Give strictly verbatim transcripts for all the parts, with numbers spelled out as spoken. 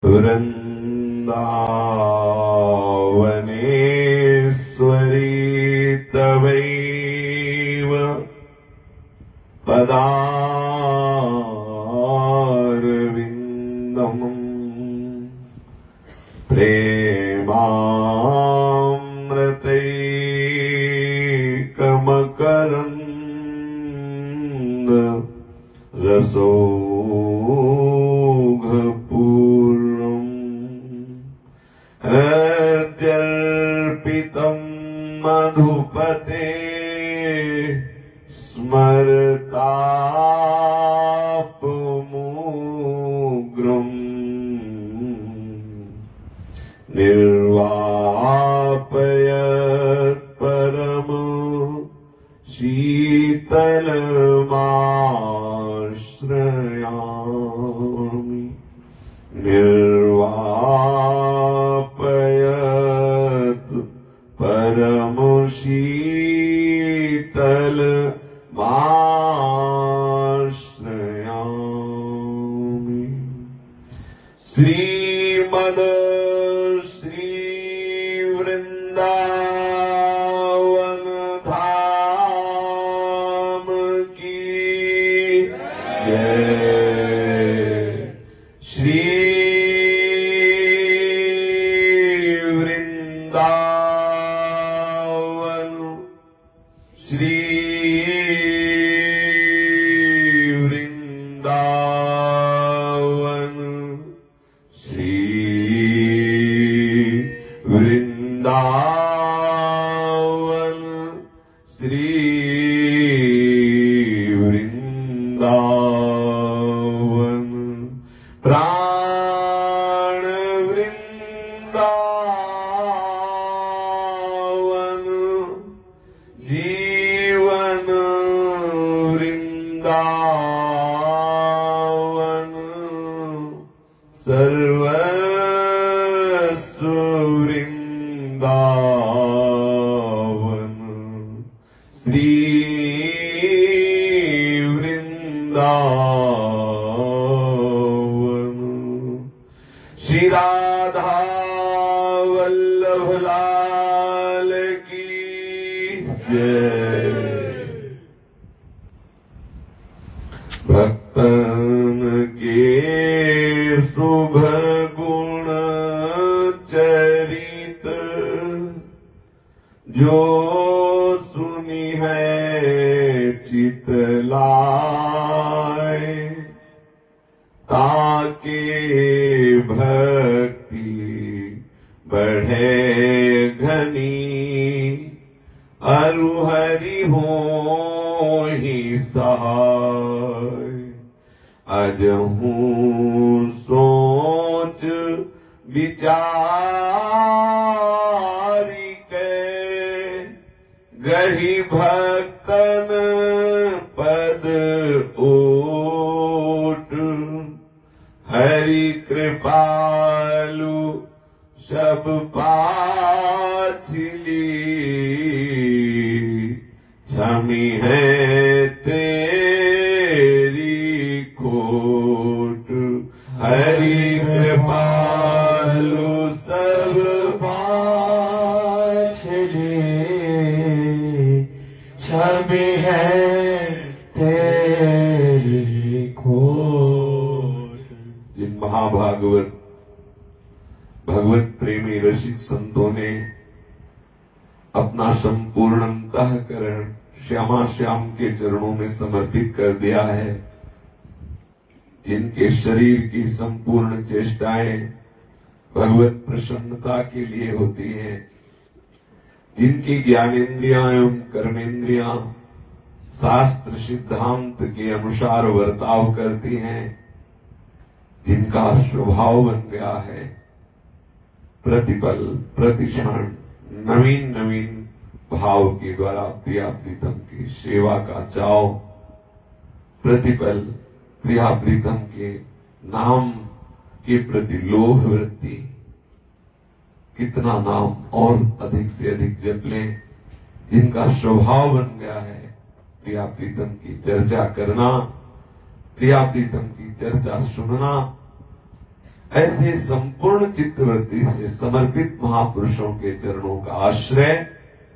वृन्दावनेश्वरी तवैव पदारविन्दम् प्रेमामृतैकमकरन्द रसौघपूर्णम् हृद्यर्पितम् मधुपते स्मरतापमुग्रम् निर्वापयत् परम शीतलमाश्रयामि निर्वापयत् परम शीतलमाश्रयामि। श्रीमद श्री वृंदावन धाम की जय। श्री वृंदावन श्री वृंदावन श्री वृंदावन श्री वृंदावन प्राण वृंदावन जीवन वृंदावन सर्वस्व वृंदावन श्री वृंदावन। श्री राधा वल्लभ लाल की जय। भक्तन के शुभ गुण चरित जो सुनी है चितलाए ताके भक्ति बढ़े घनी अरु हरि हो ही सहाय। अजहूँ सोच विचारी के गही भक्तन पद ओट हरि कृपालु सब पाछली क्षमी है तेरी खोट। हरि कृपालु सब पाछली छवि है तेरी खोट। जिन महाभागवत भगवत प्रेमी रसिक संतों ने अपना संपूर्ण अंतःकरण श्यामा श्याम के चरणों में समर्पित कर दिया है, जिनके शरीर की संपूर्ण चेष्टाएं भगवत प्रसन्नता के लिए होती हैं, जिनकी ज्ञानेन्द्रियां एवं कर्मेंद्रियां शास्त्र सिद्धांत के अनुसार वर्ताव करती हैं, जिनका स्वभाव बन गया है प्रतिपल प्रतिक्षण नवीन नवीन भाव के द्वारा प्रिया प्रीतम की सेवा का चाव, प्रतिपल प्रिया प्रीतम के नाम के प्रति लोभ वृत्ति, कितना नाम और अधिक से अधिक जप लें, जिनका स्वभाव बन गया है प्रिया प्रीतम की चर्चा करना, प्रिया प्रीतम की चर्चा सुनना। ऐसे संपूर्ण चित्तवृत्ति से समर्पित महापुरुषों के चरणों का आश्रय,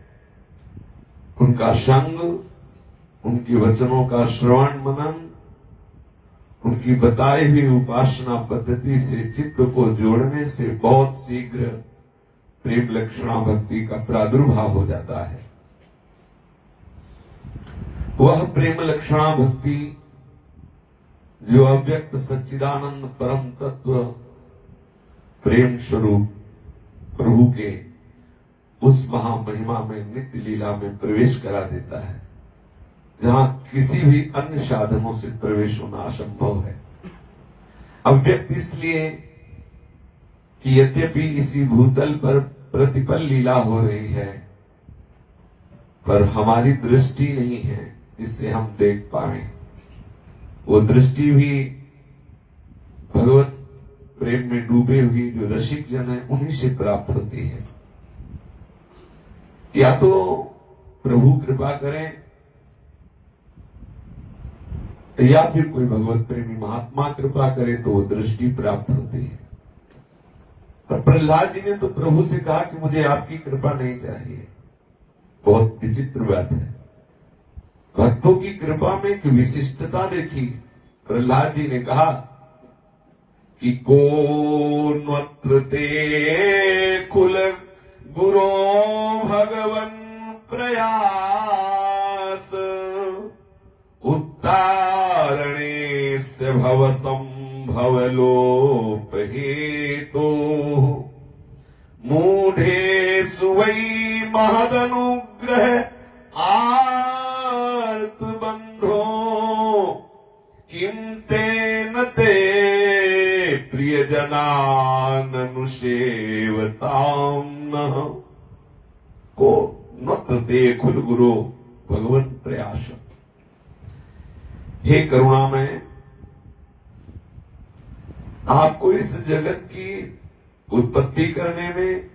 उनका संग, उनके वचनों का श्रवण मनन, उनकी बताई हुई उपासना पद्धति से चित्त को जोड़ने से बहुत शीघ्र प्रेम लक्षणा भक्ति का प्रादुर्भाव हो जाता है। वह प्रेम लक्षणा भक्ति जो अव्यक्त सच्चिदानंद परम तत्व प्रेम स्वरूप प्रभु के उस महामहिमा में नित्य लीला में प्रवेश करा देता है, जहां किसी भी अन्य साधनों से प्रवेश होना असंभव है। अव्यक्त इसलिए कि यद्यपि इसी भूतल पर प्रतिपल लीला हो रही है, पर हमारी दृष्टि नहीं है जिससे हम देख पाए। वो दृष्टि भी भगवत प्रेम में डूबे हुए जो रसिक जन है उन्हीं से प्राप्त होती है। या तो प्रभु कृपा करें या फिर कोई भगवत प्रेमी महात्मा कृपा करे तो वो दृष्टि प्राप्त होती है। पर प्रहलाद जी ने तो प्रभु से कहा कि मुझे आपकी कृपा नहीं चाहिए। बहुत विचित्र बात है। भक्तों की कृपा में एक विशिष्टता देखी। प्रहलाद जी ने कहा कि को नत्र ते कुल गुरो भगवन प्रयास उत्तारणे से भव संभव लोप हेतु मूढ़े सुवई महदनुग्रह आर्त बंधो किम तेन ते प्रिय जनान अनुसेवताम न को नत्र ते खुल गुरु भगवन प्रयास। हे करुणामय, आपको इस जगत की उत्पत्ति करने में,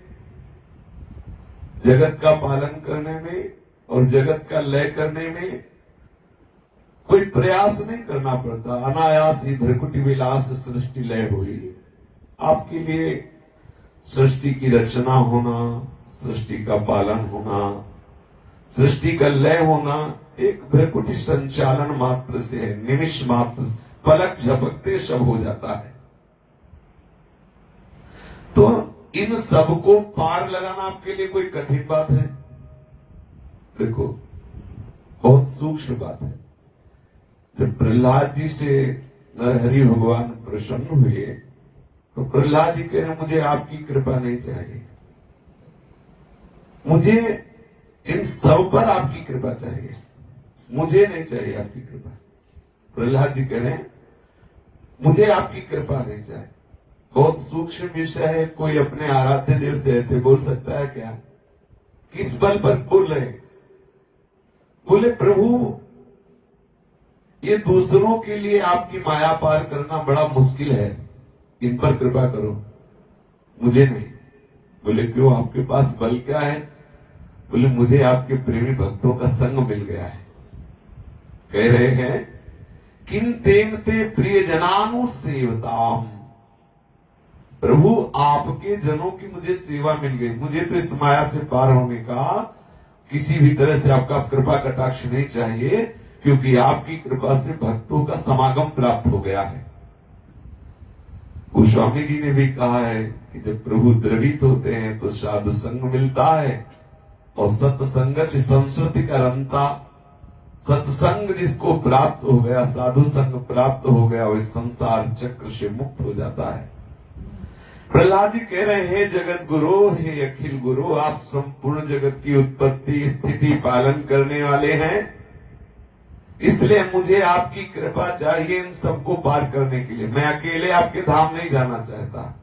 जगत का पालन करने में और जगत का लय करने में कोई प्रयास नहीं करना पड़ता। अनायास ही भ्रकुटी विलास सृष्टि लय हुई। आपके लिए सृष्टि की रचना होना, सृष्टि का पालन होना, सृष्टि का लय होना एक भ्रकुटी संचालन मात्र से है। निमिष मात्र, पलक झपकते सब हो जाता है। तो इन सबको पार लगाना आपके लिए कोई कठिन बात है? देखो, बहुत सूक्ष्म बात है। जब प्रहलाद जी से नरहरि भगवान प्रसन्न हुए तो प्रहलाद जी कह रहे मुझे आपकी कृपा नहीं चाहिए, मुझे इन सब पर आपकी कृपा चाहिए, मुझे नहीं चाहिए आपकी कृपा। प्रहलाद जी कह रहे हैं मुझे आपकी कृपा नहीं चाहिए। बहुत सूक्ष्म विषय है। कोई अपने आराध्य देव से ऐसे बोल सकता है क्या? किस बल पर बोल रहे? बोले प्रभु, ये दूसरों के लिए आपकी माया पार करना बड़ा मुश्किल है, इन पर कृपा करो, मुझे नहीं। बोले क्यों, आपके पास बल क्या है? बोले मुझे आपके प्रेमी भक्तों का संग मिल गया है। कह रहे हैं किन तेन ते प्रिय जनानु सेवताम। प्रभु, आपके जनों की मुझे सेवा मिल गई। मुझे तो इस माया से पार होने का किसी भी तरह से आपका कृपा कटाक्ष नहीं चाहिए, क्योंकि आपकी कृपा से भक्तों का समागम प्राप्त हो गया है। गोस्वामी जी ने भी कहा है कि जब प्रभु द्रवित होते हैं तो साधु संग मिलता है, और सत्संगत संस्कृति का रंता। सत्संग जिसको प्राप्त हो गया, साधु संग प्राप्त हो गया, वह संसार चक्र से मुक्त हो जाता है। प्रहलाद जी कह रहे हैं जगत गुरु, हे अखिल गुरु, आप संपूर्ण जगत की उत्पत्ति स्थिति पालन करने वाले हैं, इसलिए मुझे आपकी कृपा चाहिए इन सबको पार करने के लिए। मैं अकेले आपके धाम नहीं जाना चाहता।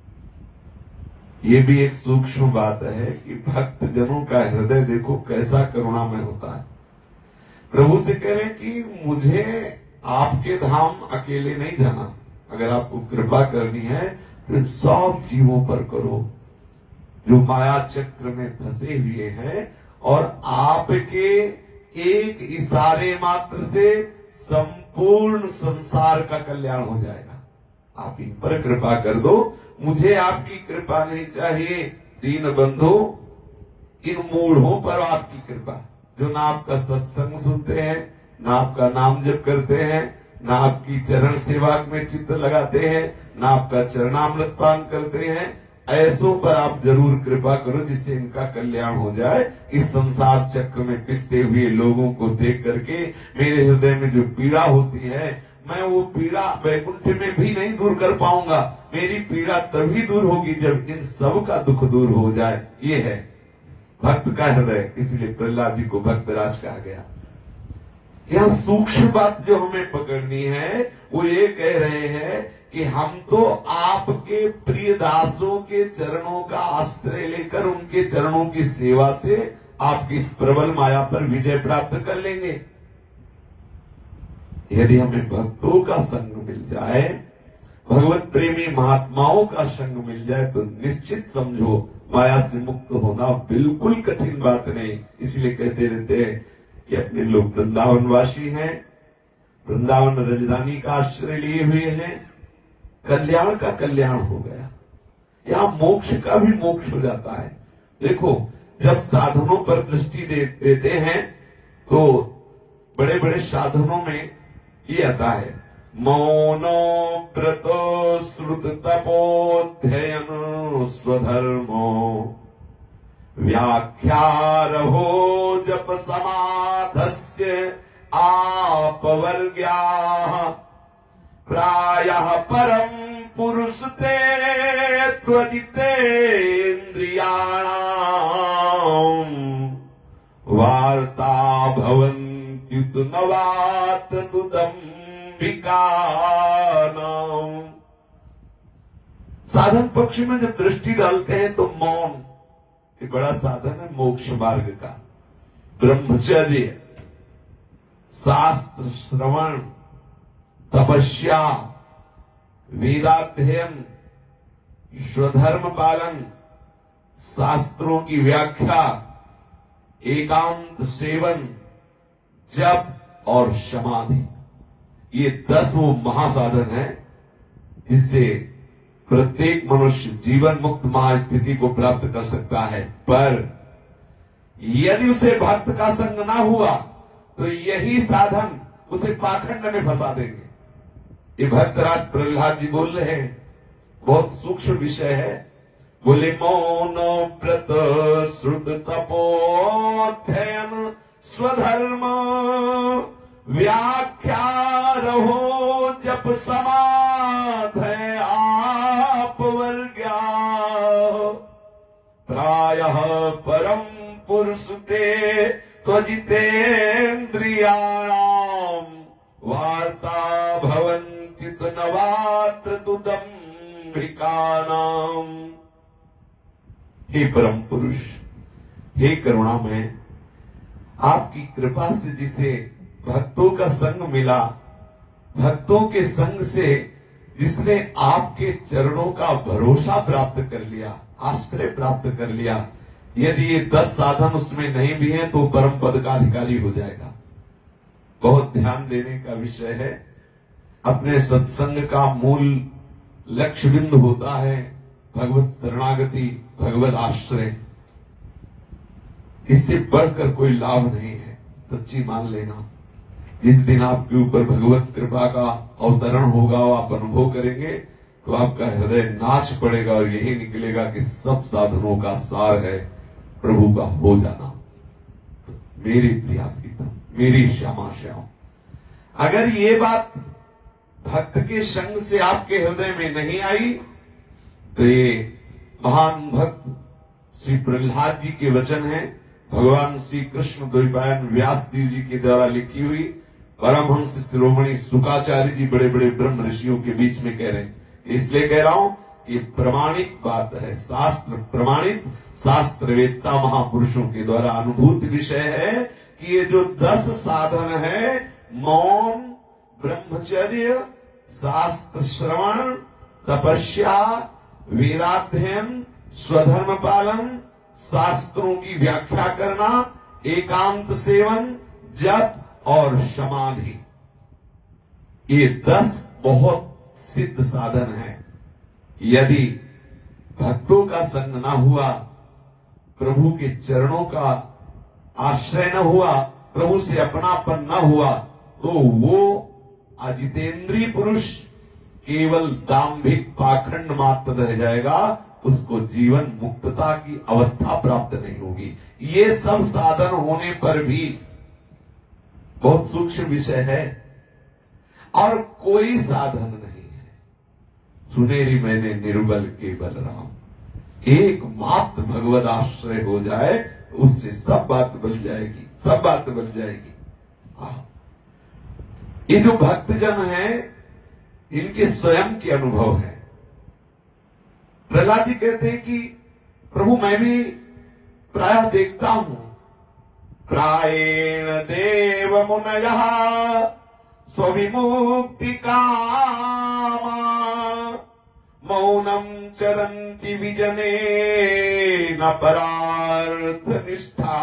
ये भी एक सूक्ष्म बात है कि भक्त जनों का हृदय देखो कैसा करुणामय होता है। प्रभु से कह रहे हैं कि मुझे आपके धाम अकेले नहीं जाना, अगर आपको कृपा करनी है तो सब जीवों पर करो जो माया चक्र में फंसे हुए हैं, और आपके एक इशारे मात्र से संपूर्ण संसार का कल्याण हो जाएगा। आप इन पर कृपा कर दो, मुझे आपकी कृपा नहीं चाहिए। दीन बंधु, इन मूढ़ों पर आपकी कृपा, जो ना आपका सत्संग सुनते हैं, ना आपका नाम जप करते हैं, ना आपकी चरण सेवा में चित्त लगाते हैं, ना आपका चरणामृत पान करते हैं, ऐसों पर आप जरूर कृपा करो जिससे इनका कल्याण हो जाए। इस संसार चक्र में पिसते हुए लोगों को देख करके मेरे हृदय में जो पीड़ा होती है, मैं वो पीड़ा वैकुंठ में भी नहीं दूर कर पाऊंगा। मेरी पीड़ा तभी दूर होगी जब इन सब का दुख दूर हो जाए। ये है भक्त का हृदय, इसलिए प्रहलाद जी को भक्तराज कहा गया। यह सूक्ष्म बात जो हमें पकड़नी है वो ये कह रहे हैं कि हम तो आपके प्रिय दासों के चरणों का आश्रय लेकर उनके चरणों की सेवा से आपकी इस प्रबल माया पर विजय प्राप्त कर लेंगे। यदि हमें भक्तों का संग मिल जाए, भगवत प्रेमी महात्माओं का संग मिल जाए, तो निश्चित समझो माया से मुक्त होना बिल्कुल कठिन बात नहीं। इसलिए कहते रहते हैं कि अपने लोग वृंदावनवासी हैं, वृंदावन राजधानी का आश्रय लिए हुए हैं, कल्याण का कल्याण हो गया, यहां मोक्ष का भी मोक्ष हो जाता है। देखो, जब साधनों पर दृष्टि दे, देते हैं तो बड़े बड़े साधनों में ये आता है, मौनो व्रतो श्रुत तपोध्ययन स्वधर्मो व्याख्यारहो जप समाधस्य आपवर्ग्याः प्रायः परम पुरुष ते त्वजितेन्द्रियाणाम् वार्ता भवन्त्युत नवात तुदम्बिकानाम्। साधन पक्ष में जब दृष्टि डालते हैं तो मौन एक बड़ा साधन है मोक्ष मार्ग का। ब्रह्मचर्य, शास्त्र श्रवण, तपस्या, वेदाध्ययन, स्वधर्म पालन, शास्त्रों की व्याख्या, एकांत सेवन, जप और समाधि, ये दस वो महासाधन है जिससे प्रत्येक मनुष्य जीवन मुक्त महास्थिति को प्राप्त कर सकता है। पर यदि उसे भक्त का संग ना हुआ तो यही साधन उसे पाखंड में फंसा देंगे। ये भक्तराज प्रहलाद जी बोल रहे हैं, बहुत सूक्ष्म विषय है। बोले मौन व्रत श्रुत तपोध्ययन स्वधर्म व्याख्या रहो जप समाधय आप वर्ग्या प्रायः परम पुरुष ते त्वजितेन्द्रियाणाम् वार्ता भवन्ति नवात्र तुदम्बिकानाम्। हे परम पुरुष, हे करुणामय, आपकी कृपा से जिसे भक्तों का संग मिला, भक्तों के संग से जिसने आपके चरणों का भरोसा प्राप्त कर लिया, आश्रय प्राप्त कर लिया, यदि ये दस साधन उसमें नहीं भी हैं तो परम पद का अधिकारी हो जाएगा। बहुत ध्यान देने का विषय है। अपने सत्संग का मूल लक्ष्य बिंदु होता है भगवत शरणागति, भगवत आश्रय। इससे बढ़कर कोई लाभ नहीं है, सच्ची मान लेना। जिस दिन आपके ऊपर भगवत कृपा का अवतरण होगा, आप अनुभव करेंगे तो आपका हृदय नाच पड़ेगा और यही निकलेगा कि सब साधनों का सार है प्रभु का हो जाना। मेरी प्रिया प्रीतम, मेरी श्यामा श्याम, अगर ये बात भक्त के संग से आपके हृदय में नहीं आई तो ये महान भक्त श्री प्रहलाद जी के वचन हैं, भगवान श्री कृष्ण द्वैपायन व्यास देव जी के द्वारा लिखी हुई। परमहंस शिरोमणि शुकाचार्य जी बड़े बड़े ब्रह्म ऋषियों के बीच में कह रहे हैं। इसलिए कह रहा हूं कि प्रमाणित बात है, शास्त्र प्रमाणित, शास्त्रवेत्ता महापुरुषों के द्वारा अनुभूत विषय है कि ये जो दस साधन है, मौन, ब्रह्मचर्य, शास्त्र श्रवण, तपस्या, वेदाध्ययन, स्वधर्म पालन, शास्त्रों की व्याख्या करना, एकांत सेवन, जप और समाधि, ये दस बहुत सिद्ध साधन है। यदि भक्तों का संग न हुआ, प्रभु के चरणों का आश्रय न हुआ, प्रभु से अपनापन न हुआ, तो वो अजितेंद्रीय पुरुष केवल दाम्भिक पाखंड मात्र रह जाएगा, उसको जीवन मुक्तता की अवस्था प्राप्त नहीं होगी। ये सब साधन होने पर भी बहुत सूक्ष्म विषय है, और कोई साधन नहीं है। सुनेरी मैंने निर्बल केवल राम, एकमात्र भगवत आश्रय हो जाए तो उससे सब बात बन जाएगी, सब बात बन जाएगी। ये जो भक्तजन है, इनके स्वयं के अनुभव है। प्रहलाद जी कहते हैं कि प्रभु मैं भी प्रायः देखता हूं, प्रायेण देव मुनयः स्वविमुक्ति कामा मौनम चरन्ति विजने न परार्थ निष्ठा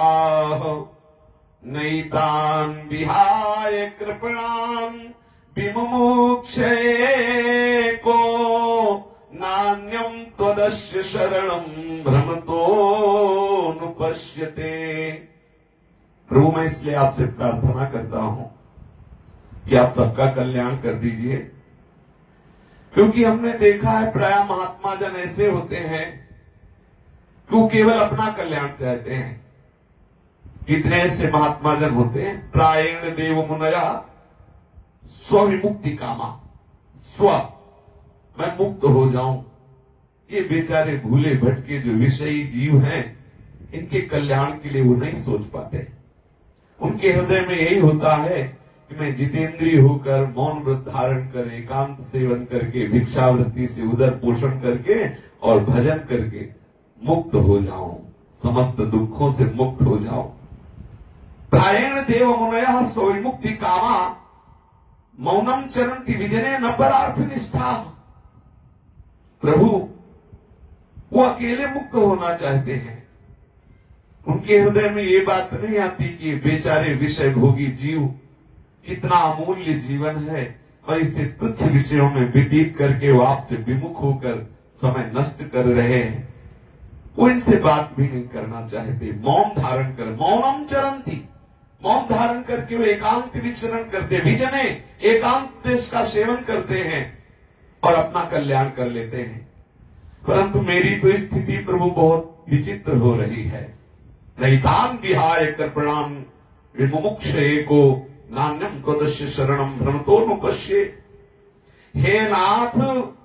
नैतान् विहाय कृपणान् विमुमुक्षये को नान्यम त्वदस्य शरणं भ्रमतो नुपश्यते। प्रभु मैं इसलिए आपसे प्रार्थना करता हूं कि आप सबका कल्याण कर दीजिए, क्योंकि हमने देखा है प्राय महात्मा जन ऐसे होते हैं कि वो केवल अपना कल्याण चाहते हैं। कितने ऐसे महात्मा जन होते हैं, प्रायेण देव मुनया स्वविमुक्ति कामा, स्व मैं मुक्त हो जाऊं। ये बेचारे भूले भटके जो विषयी जीव हैं, इनके कल्याण के लिए वो नहीं सोच पाते। उनके हृदय में यही होता है कि मैं जितेंद्रिय होकर मौन व्रत धारण कर एकांत सेवन करके भिक्षावृत्ति से उदर पोषण करके और भजन करके मुक्त हो जाऊं, समस्त दुखों से मुक्त हो जाऊं। प्रायेण देव मुनयः स्वविमुक्ति कामा मौनम चरन्ति विजने न परार्थ निष्ठा। प्रभु वो अकेले मुक्त होना चाहते हैं। उनके हृदय में ये बात नहीं आती कि बेचारे विषय भोगी जीव कितना अमूल्य जीवन है और इसे तुच्छ विषयों में व्यतीत करके वो आपसे विमुख होकर समय नष्ट कर रहे हैं। वो इनसे बात भी नहीं करना चाहते। मौन धारण कर, मौनम चरन्ति, मौन धारण करके वो एकांत विचरण करते, विजने एकांत देश का सेवन करते हैं और अपना कल्याण कर लेते हैं। परंतु मेरी तो स्थिति प्रभु बहुत विचित्र हो रही है। नैतान् विहाय कृपणान् विमुमुक्षये को नान्यम त्वदस्य शरणं भ्रमतो नुपश्ये। हे नाथ,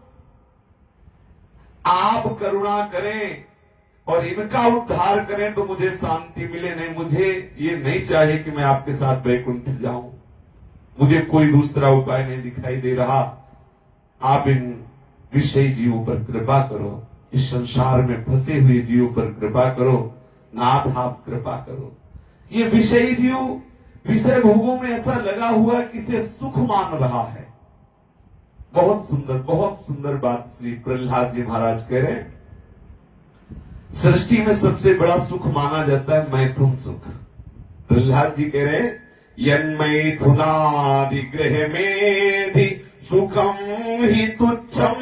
आप करुणा करें और इनका उद्धार करें तो मुझे शांति मिले। नहीं, मुझे ये नहीं चाहिए कि मैं आपके साथ वैकुंठ जाऊं। मुझे कोई दूसरा उपाय नहीं दिखाई दे रहा। आप इन विषयी जीवों पर कृपा करो, इस संसार में फंसे हुए जीवों पर कृपा करो। नाथ आप कृपा करो। ये विषयी जीव विषय भोगों में ऐसा लगा हुआ कि इसे सुख मान रहा है। बहुत सुंदर, बहुत सुंदर बात श्री प्रहलाद जी महाराज कह रहे हैं। सृष्टि में सबसे बड़ा सुख माना जाता है मैथुन सुख। प्रहलाद जी कह रहे हैं, यन्मैथुनादि गृह मेधि सुखम हि तुच्छम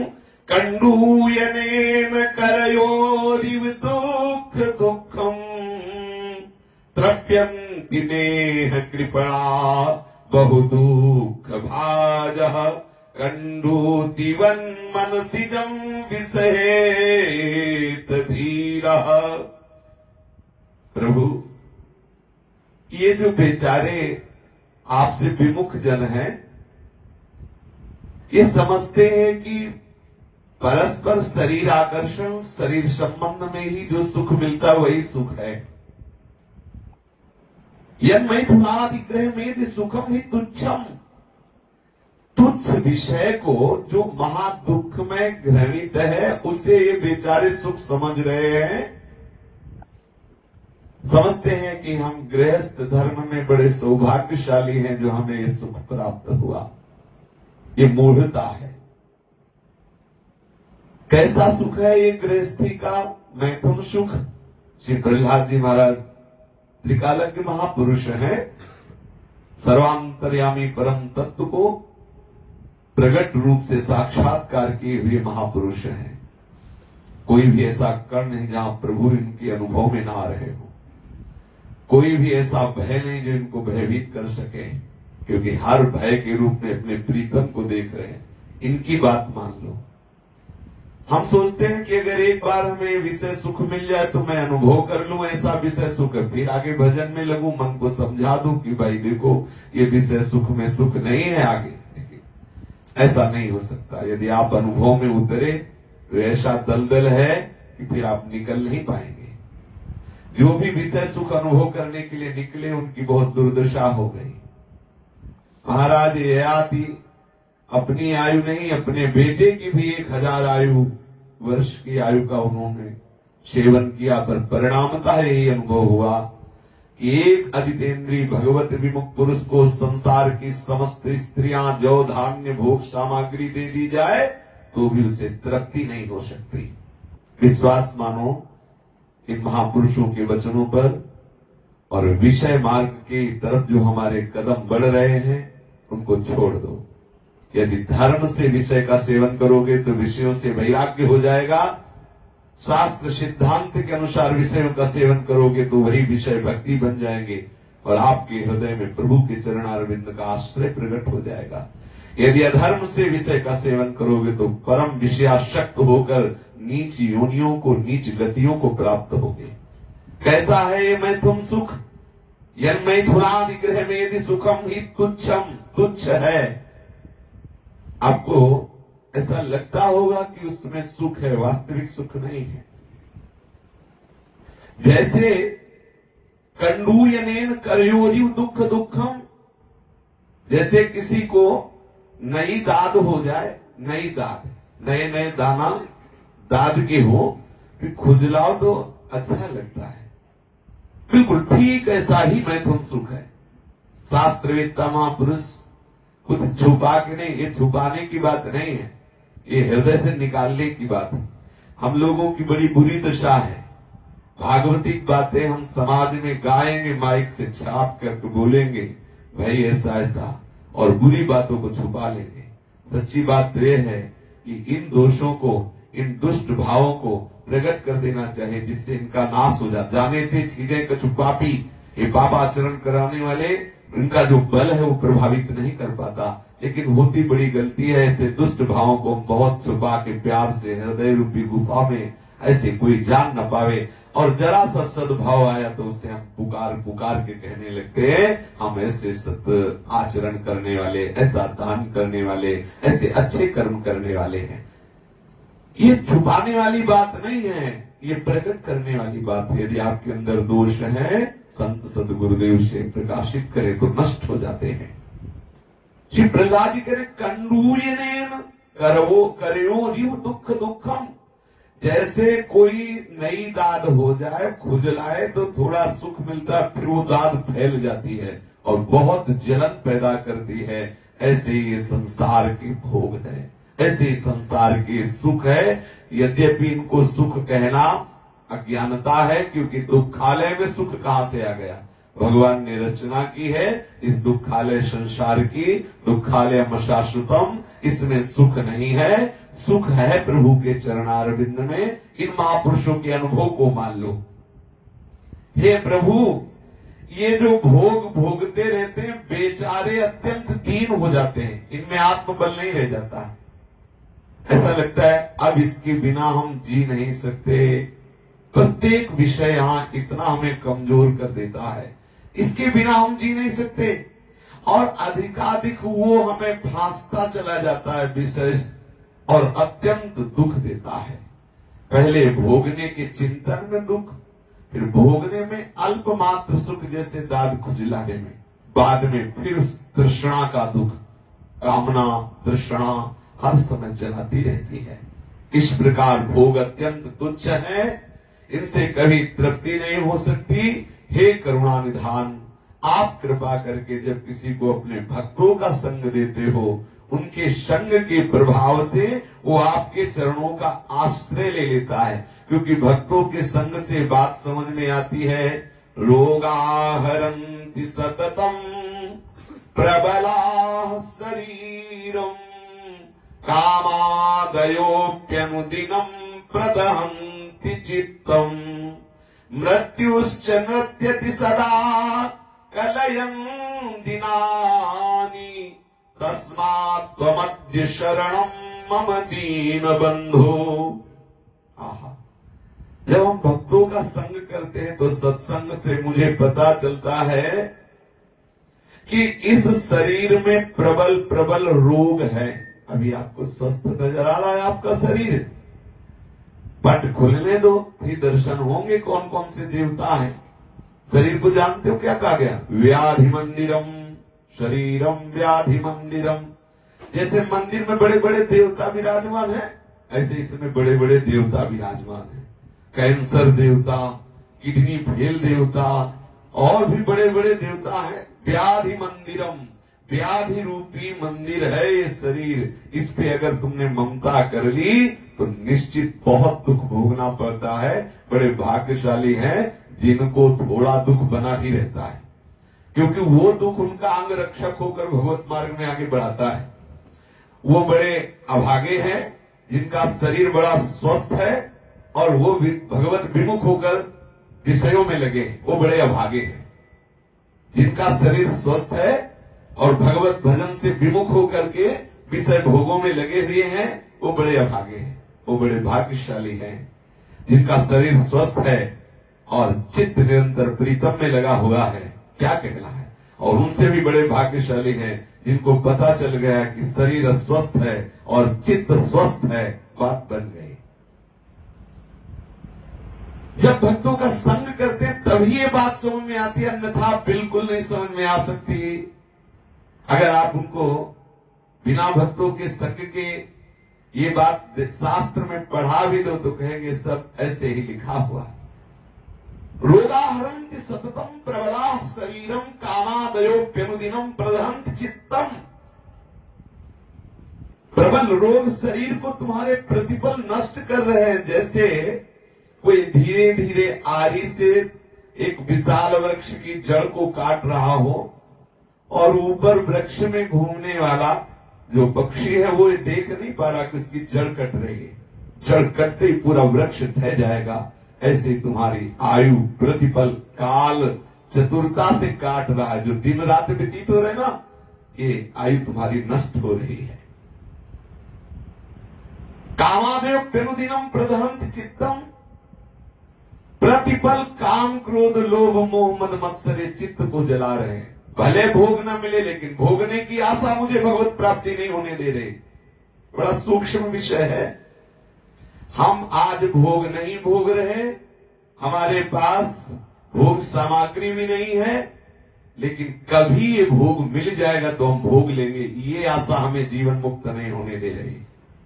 कंडूयनेन करयोरिव दुख दुखम तृप्यन्ति नेह कृपणा बहु दुख भाजः कंडूतिवन् मनसिजं विसहेत धीरः। प्रभु, ये जो बेचारे आपसे विमुख जन हैं, ये समझते हैं कि परस्पर शरीर आकर्षण, शरीर संबंध में ही जो सुख मिलता वही सुख है। यन्मैथुनादि गृह मेधि सुखम ही तुच्छम, तुच्छ विषय को जो महादुख में घृणित है उसे ये बेचारे सुख समझ रहे हैं। समझते हैं कि हम गृहस्थ धर्म में बड़े सौभाग्यशाली हैं जो हमें ये सुख प्राप्त हुआ। ये मूढ़ता है। कैसा सुख है ये गृहस्थी का मैथुन सुख? श्री प्रहलाद जी महाराज त्रिकालज्ञ महापुरुष हैं। सर्वांतर्यामी परम तत्व को प्रगट रूप से साक्षात्कार किए हुए महापुरुष हैं। कोई भी ऐसा कण नहीं जहां प्रभु इनके अनुभव में ना रहे हो, कोई भी ऐसा भय नहीं जो इनको भयभीत कर सके, क्योंकि हर भय के रूप में अपने प्रीतम को देख रहे हैं। इनकी बात मान लो। हम सोचते हैं कि अगर एक बार हमें विषय सुख मिल जाए तो मैं अनुभव कर लूं ऐसा विषय सुख, फिर आगे भजन में लगूं, मन को समझा दूं कि भाई देखो ये विषय सुख में सुख नहीं है आगे। ऐसा नहीं हो सकता। यदि आप अनुभव में उतरे तो ऐसा दलदल है कि फिर आप निकल नहीं पाएंगे। जो भी विषय सुख अनुभव करने के लिए निकले उनकी बहुत दुर्दशा हो गई। महाराज ययाति अपनी आयु नहीं, अपने बेटे की भी एक हजार आयु वर्ष की आयु का उन्होंने सेवन किया, पर परिणामतः यही अनुभव हुआ कि एक अजितेंद्रीय भगवत विमुख पुरुष को संसार की समस्त स्त्रियां जौ धान्य भोग सामग्री दे दी जाए तो भी उसे तृप्ति नहीं हो सकती। विश्वास मानो इन महापुरुषों के वचनों पर, और विषय मार्ग की तरफ जो हमारे कदम बढ़ रहे हैं उनको छोड़ दो। यदि धर्म से विषय का सेवन करोगे तो विषयों से वैराग्य हो जाएगा। शास्त्र सिद्धांत के अनुसार विषयों का सेवन करोगे तो वही विषय भक्ति बन जाएंगे और आपके हृदय में प्रभु के चरणारविंद का आश्रय प्रकट हो जाएगा। यदि अधर्म से विषय का सेवन करोगे तो परम विषयाशक्त होकर नीच योनियों को, नीच गतियों को प्राप्त होगे। कैसा है ये मैथुन सुख? यन मैथुनादि गृह में यदि सुखम ही तुच्छम, तुच्छ है। आपको ऐसा लगता होगा कि उसमें सुख है, वास्तविक सुख नहीं है। जैसे कंडूयनेन करयोरिव दुख दुखम, जैसे किसी को नई दाद हो जाए, नई दाद, नए नए दाना दाद के हो, फिर खुजलाओ तो अच्छा लगता है। बिल्कुल ठीक ऐसा ही मैथुन सुख है। शास्त्रवेत्ता महापुरुष कुछ छुपा के नहीं, ये छुपाने की बात नहीं है, ये हृदय से निकालने की बात है। हम लोगों की बड़ी बुरी दशा है। भागवतिक बातें हम समाज में गाएंगे, माइक से छाप करके बोलेंगे भाई ऐसा ऐसा, और बुरी बातों को छुपा लेंगे। सच्ची बात तो यह है कि इन दोषों को, इन दुष्ट भावों को प्रकट कर देना चाहिए, जिससे इनका नाश हो जाए। जाने थे चीजें कछु पापी, ये पाप आचरण कराने वाले, इनका जो बल है वो प्रभावित नहीं कर पाता। लेकिन होती बड़ी गलती है, ऐसे दुष्ट भावों को बहुत छुपा के प्यार से हृदय रूपी गुफा में ऐसे कोई जान न पावे, और जरा सा सद्भाव आया तो उसे हम पुकार पुकार के कहने लगते हैं हम ऐसे सत आचरण करने वाले, ऐसा दान करने वाले, ऐसे अच्छे कर्म करने वाले हैं। ये छुपाने वाली बात नहीं है, ये प्रकट करने वाली बात है। यदि आपके अंदर दोष है, संत सदगुरुदेव से प्रकाशित करे तो नष्ट हो जाते हैं। श्री प्रहलाद जी करे कंडूयनेन करवो करयो रिव दुख दुखम, जैसे कोई नई दाद हो जाए, खुजलाए तो थोड़ा सुख मिलता, फिर वो दाद फैल जाती है और बहुत जलन पैदा करती है। ऐसे ये संसार के भोग है, ऐसे ही संसार के सुख है। यद्यपि इनको सुख कहना अज्ञानता है, क्योंकि दुखालय में सुख कहां से आ गया? भगवान ने रचना की है इस दुखालय संसार की। दुखालय शाश्वतम, इसमें सुख नहीं है, सुख है प्रभु के चरणारविंद में। इन महापुरुषों के अनुभव को मान लो। हे प्रभु, ये जो भोग भोगते रहते हैं बेचारे अत्यंत दीन हो जाते हैं, इनमें आत्मबल नहीं रह जाता। ऐसा लगता है अब इसके बिना हम जी नहीं सकते। प्रत्येक विषय यहां इतना हमें कमजोर कर देता है, इसके बिना हम जी नहीं सकते। और अधिकाधिक वो हमें फांसता चला जाता है विषय, और अत्यंत दुख देता है। पहले भोगने के चिंतन में दुख, फिर भोगने में अल्पमात्र सुख जैसे दाद खुजलाने में, बाद में फिर तृष्णा का दुख। कामना तृष्णा हर समय चलाती रहती है। इस प्रकार भोग अत्यंत तुच्छ है, इनसे कभी तृप्ति नहीं हो सकती। हे करुणा निधान, आप कृपा करके जब किसी को अपने भक्तों का संग देते हो, उनके संग के प्रभाव से वो आपके चरणों का आश्रय ले लेता है। क्योंकि भक्तों के संग से बात समझ में आती है। रोगाहरन्ति सततम प्रबला शरीरम कामादयोप्यनुदिनम् प्रदहन्ति चित्तम् मृत्युश्च नृत्यति सदा कलयन् दिनानि तस्मात् त्वमद्य शरणम् मम दीन बंधु। आहा, जब हम भक्तों का संग करते हैं तो सत्संग से मुझे पता चलता है कि इस शरीर में प्रबल प्रबल रोग है। अभी आपको स्वस्थ नजर आ रहा है आपका शरीर, पट खुलने दो फिर दर्शन होंगे कौन कौन से देवता हैं। शरीर को जानते हो क्या कहा गया? व्याधि मंदिरम शरीरम व्याधि मंदिरम। जैसे मंदिर में बड़े बड़े देवता विराजमान हैं, ऐसे इसमें बड़े बड़े देवता विराजमान हैं। कैंसर देवता, किडनी फेल देवता और भी बड़े बड़े देवता हैं। व्याधि मंदिरम, व्याधि रूपी मंदिर है ये शरीर। इस पे अगर तुमने ममता कर ली तो निश्चित बहुत दुख भोगना पड़ता है। बड़े भाग्यशाली हैं जिनको थोड़ा दुख बना ही रहता है, क्योंकि वो दुख उनका अंग रक्षक होकर भगवत मार्ग में आगे बढ़ाता है। वो बड़े अभागे हैं जिनका शरीर बड़ा स्वस्थ है और वो भगवत विमुख होकर विषयों में लगे, वो बड़े अभागे हैं। जिनका शरीर स्वस्थ है और भगवत भजन से विमुख होकर के विषय भोगों में लगे हुए हैं, वो बड़े अभागे हैं, वो बड़े भाग्यशाली हैं। जिनका शरीर स्वस्थ है और चित्त निरंतर प्रीतम में लगा हुआ है, क्या कहना है। और उनसे भी बड़े भाग्यशाली हैं जिनको पता चल गया कि शरीर स्वस्थ है और चित्त स्वस्थ है, बात बन गई। जब भक्तों का संग करते हैं तभी ये बात समझ में आती है, अन्यथा बिल्कुल नहीं समझ में आ सकती। अगर आप उनको बिना भक्तों के संग के ये बात शास्त्र में पढ़ा भी दो तो कहेंगे सब ऐसे ही लिखा हुआ है। रोगाहरन्ति सततम प्रबला शरीरम कामादयोप्यनुदिनम प्रदहन्ति चित्तम। प्रबल रोग शरीर को तुम्हारे प्रतिपल नष्ट कर रहे हैं। जैसे कोई धीरे धीरे आरी से एक विशाल वृक्ष की जड़ को काट रहा हो और ऊपर वृक्ष में घूमने वाला जो पक्षी है वो देख नहीं पा रहा कि उसकी जड़ कट रही है। जड़ कटते ही पूरा वृक्ष ढह जाएगा। ऐसे तुम्हारी आयु प्रतिपल काल चतुरता से काट रहा है। जो दिन रात व्यतीत हो रहे ना, ये आयु तुम्हारी नष्ट हो रही है। कामादयोप्यनुदिनम प्रदहन्ति चित्तम। प्रतिपल काम क्रोध लोभ मोह मद मत्सर चित्त को जला रहे हैं। भले भोग न मिले लेकिन भोगने की आशा मुझे भगवत प्राप्ति नहीं होने दे रही। बड़ा सूक्ष्म विषय है। हम आज भोग नहीं भोग रहे, हमारे पास भोग सामग्री भी नहीं है, लेकिन कभी ये भोग मिल जाएगा तो हम भोग लेंगे, ये आशा हमें जीवन मुक्त नहीं होने दे रही।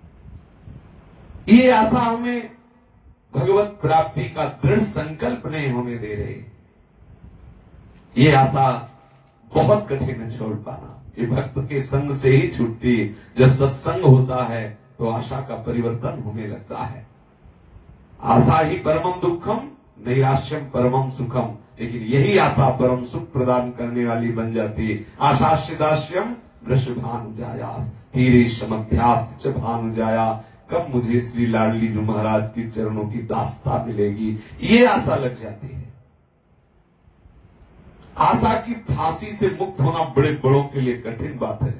ये आशा हमें भगवत प्राप्ति का दृढ़ संकल्प नहीं होने दे रही। ये आशा बहुत कठिन है छोड़ पाना। ये भक्त के संग से ही छूटती। जब सत्संग होता है तो आशा का परिवर्तन होने लगता है। आशा ही परमम दुखम नैराश्यम परमम सुखम। लेकिन यही आशा परम सुख प्रदान करने वाली बन जाती है। आशास्य दास्यम वृषभानुजायास धीरेश मध्यास च भानुजाया। कब मुझे श्री लाडली जी महाराज के चरणों की दास्ता मिलेगी, ये आशा लग जाती है। आशा की फांसी से मुक्त होना बड़े बड़ों के लिए कठिन बात है।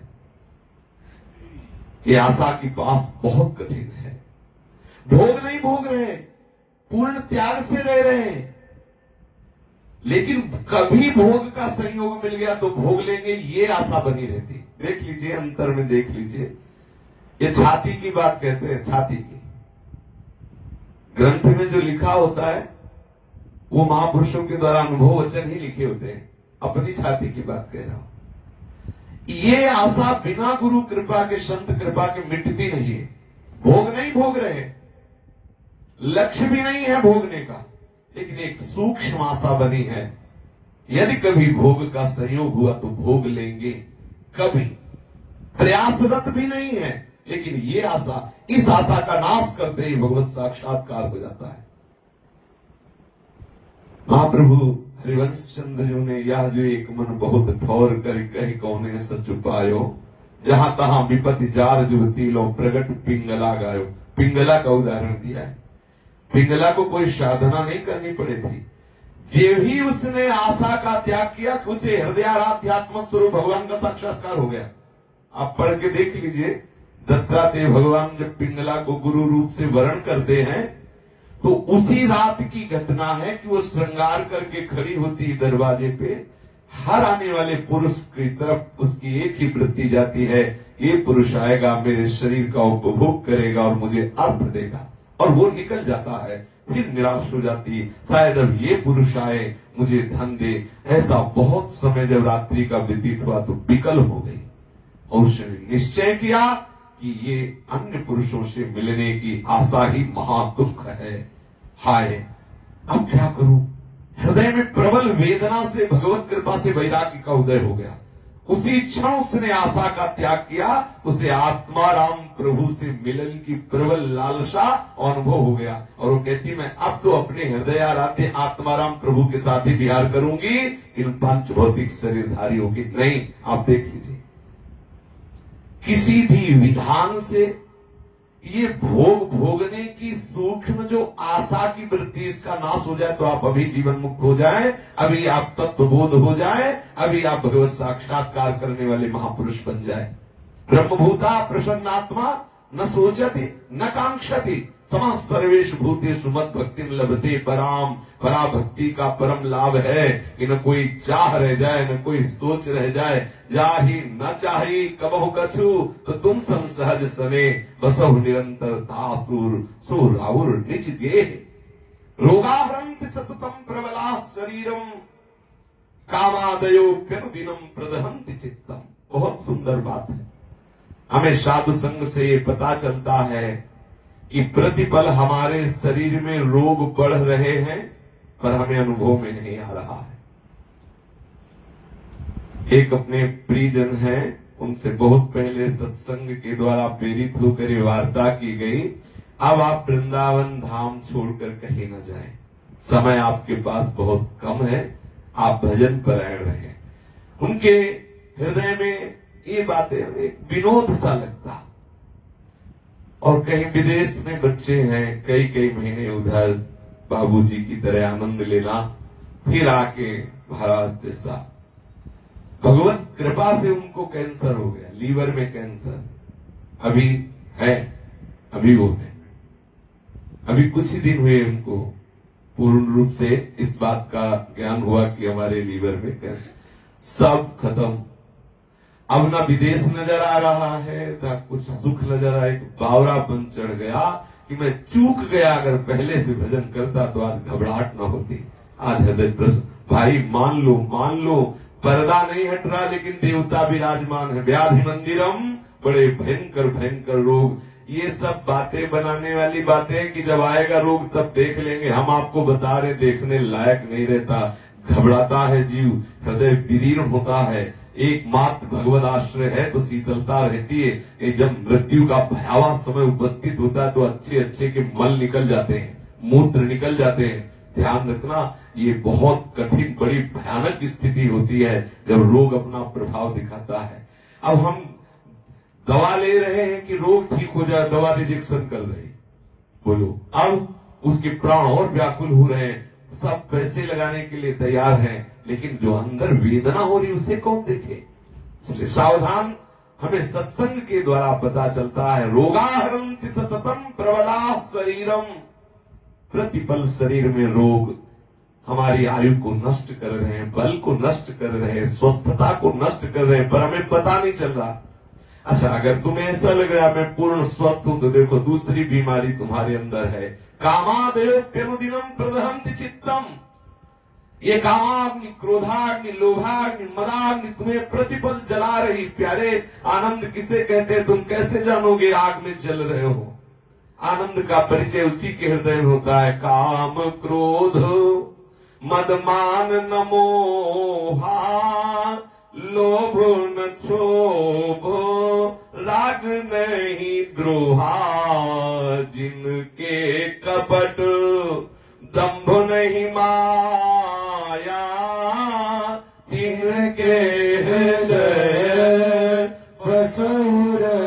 ये आशा की पास बहुत कठिन है। भोग नहीं भोग रहे, पूर्ण त्याग से रह रहे हैं, लेकिन कभी भोग का संयोग मिल गया तो भोग लेंगे, ये आशा बनी रहती। देख लीजिए, अंतर में देख लीजिए। ये छाती की बात कहते हैं, छाती की। ग्रंथ में जो लिखा होता है वो महापुरुषों के द्वारा अनुभव वचन ही लिखे होते हैं। अपनी छाती की बात कह रहा हूं। ये आशा बिना गुरु कृपा के, संत कृपा के मिटती नहीं है। भोग नहीं भोग रहे, लक्ष्य भी नहीं है भोगने का, लेकिन एक सूक्ष्म आशा बनी है। यदि कभी भोग का संयोग हुआ तो भोग लेंगे। कभी प्रयासरत भी नहीं है, लेकिन ये आशा, इस आशा का नाश करते ही भगवत साक्षात्कार हो जाता है। महाप्रभु हरिवंश चंद्र जी ने यह जो एक मन बहुत ठौर कर कही कौने सच पायो, जहां तहां विपत्ति जार जुगती लो प्रगट पिंगला गायो। पिंगला का उदाहरण दिया है। पिंगला को कोई साधना नहीं करनी पड़ी थी। जे भी उसने आशा का त्याग किया कि उसे हृदयाराध्यात्म स्वरूप भगवान का साक्षात्कार हो गया। आप पढ़ के देख लीजिए, दत्तात्रेय भगवान जब पिंगला को गुरु रूप से वरण करते हैं तो उसी रात की घटना है कि वो श्रृंगार करके खड़ी होती है दरवाजे पे। हर आने वाले पुरुष की तरफ उसकी एक ही वृत्ति जाती है, ये पुरुष आएगा, मेरे शरीर का उपभोग करेगा और मुझे अर्थ देगा, और वो निकल जाता है। फिर निराश हो जाती, शायद अब ये पुरुष आए, मुझे धन दे। ऐसा बहुत समय जब रात्रि का व्यतीत हुआ तो विकल हो गई और उसने निश्चय किया कि ये अन्य पुरुषों से मिलने की आशा ही महादुख है। हाय, अब क्या करूं? हृदय में प्रबल वेदना से भगवत कृपा से वैराग्य का उदय हो गया। उसी क्षण उसने आशा का त्याग किया, उसे आत्माराम प्रभु से मिलन की प्रबल लालसा अनुभव हो गया। और वो कहती, मैं अब तो अपने हृदय आराध्य आत्माराम प्रभु के साथ ही विहार करूंगी, इन पांच भौतिक शरीरधारियों की नहीं। आप देख लीजिए, किसी भी विधान से ये भोग भोगने की सूक्ष्म जो आशा की वृत्ति, इसका नाश हो जाए तो आप अभी जीवन मुक्त हो जाए, अभी आप तत्वबोध हो जाए, अभी आप भगवत साक्षात्कार करने वाले महापुरुष बन जाए। ब्रह्मभूता प्रसन्नात्मा न सोचति न कांक्षति समः सर्वेषु भूतेषु मद भक्ति लभते पराम। पराभक्ति का परम लाभ है कि न कोई चाह रह जाए, न कोई सोच रह जाए। जाहि न चाही कबहु कछु तो तुम सम सहज सने, बसहु निरंतर तासुर सुराउर निज गेह। रोगाहरन्ति सततम प्रबला शरीरम, कामादयो प्यनुदिनम प्रदहन्ति चित्तम। बहुत सुंदर बात है। हमें साधु संग से ये पता चलता है कि प्रतिपल हमारे शरीर में रोग बढ़ रहे हैं, पर हमें अनुभव में नहीं आ रहा है। एक अपने प्रियजन हैं, उनसे बहुत पहले सत्संग के द्वारा प्रेरित होकर ये वार्ता की गई, अब आप वृंदावन धाम छोड़कर कहीं न जाएं, समय आपके पास बहुत कम है, आप भजन परायण रहें। उनके हृदय में ये बातें एक विनोद सा लगता। और कहीं विदेश में बच्चे हैं, कई कई महीने उधर बाबूजी की तरह आनंद लेना, फिर आके महाराज जैसा। भगवत कृपा से उनको कैंसर हो गया, लीवर में कैंसर अभी है, अभी वो है। अभी कुछ ही दिन हुए उनको पूर्ण रूप से इस बात का ज्ञान हुआ कि हमारे लीवर में कैंसर। सब खत्म। अब ना विदेश नजर आ रहा है, ना कुछ सुख नजर आए। बावरापन चढ़ गया कि मैं चूक गया, अगर पहले से भजन करता तो आज घबराहट न होती, आज हृदय प्रश्न। भाई मान लो मान लो, पर्दा नहीं हट रहा लेकिन देवता विराजमान है। व्याधि मंदिरम, बड़े भयंकर भयंकर रोग। ये सब बातें बनाने वाली बातें कि जब आएगा रोग तब देख लेंगे। हम आपको बता रहे, देखने लायक नहीं रहता, घबराता है जीव, हृदय विदीर्ण होता है। एकमात्र भगवत आश्रय है तो शीतलता रहती है। जब मृत्यु का भयावह समय उपस्थित होता है तो अच्छे अच्छे के मल निकल जाते हैं, मूत्र निकल जाते हैं। ध्यान रखना, ये बहुत कठिन बड़ी भयानक स्थिति होती है जब रोग अपना प्रभाव दिखाता है। अब हम दवा ले रहे हैं कि रोग ठीक हो जाए, दवा इंजेक्शन कर रहे हैं, बोलो, अब उसके प्राण और व्याकुल हो रहे हैं, सब पैसे लगाने के लिए तैयार हैं, लेकिन जो अंदर वेदना हो रही उसे कौन देखे। इसलिए सावधान। हमें सत्संग के द्वारा पता चलता है, रोगाहरन्ति सततम प्रबला शरीरम। प्रतिपल शरीर में रोग हमारी आयु को नष्ट कर रहे हैं, बल को नष्ट कर रहे हैं, स्वस्थता को नष्ट कर रहे हैं, पर हमें पता नहीं चल रहा। अच्छा, अगर तुम्हें ऐसा लग रहा है मैं पूर्ण स्वस्थ हूं, तो देखो दूसरी बीमारी तुम्हारे अंदर है। कामादयोप्यनुदिनम प्रदहन्ति चित्तम। ये कामाग्नि, क्रोधाग्नि, लोभाग्नि, मदाग्नि तुम्हें प्रतिपल जला रही। प्यारे, आनंद किसे कहते हैं? तुम कैसे जानोगे आग में जल रहे हो? आनंद का परिचय उसी के हृदय में होता है। काम क्रोध मद मान न मोहा, लोभ न क्षोभ राग नहीं द्रोहा, जिनके कपट दंभ नहीं माया, तिनके हृदय बस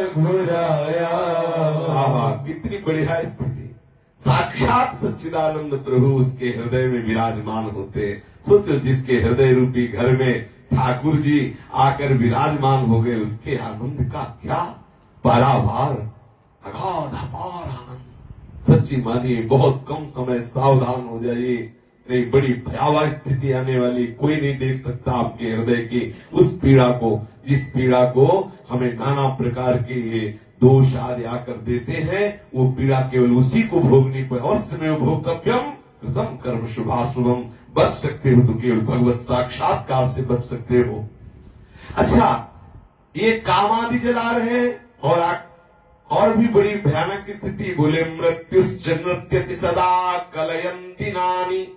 घुराया। आहा, कितनी बढ़िया स्थिति। साक्षात सच्चिदानंद प्रभु उसके हृदय में विराजमान होते। सोचो, जिसके हृदय रूपी घर में ठाकुर जी आकर विराजमान हो गए, उसके आनंद का क्या पारावार, अगाध अपार आनंद। सच्ची मानिए, बहुत कम समय, सावधान हो जाइए, नहीं बड़ी भयावह स्थिति आने वाली। कोई नहीं देख सकता आपके हृदय की उस पीड़ा को, जिस पीड़ा को हमें नाना प्रकार के ये दोष आदि आकर देते हैं। वो पीड़ा केवल उसी को भोगनी पड़े। अवश्य में भोक्तव्यम कृतम कर्म शुभाशुभम। बच सकते हो तो केवल भगवत साक्षात्कार से बच सकते हो। अच्छा, ये काम आदि जला रहे हैं, और आ, और भी बड़ी भयानक स्थिति। बोले मृत्युश्च नृत्यति सदा कलयन्ति नानी।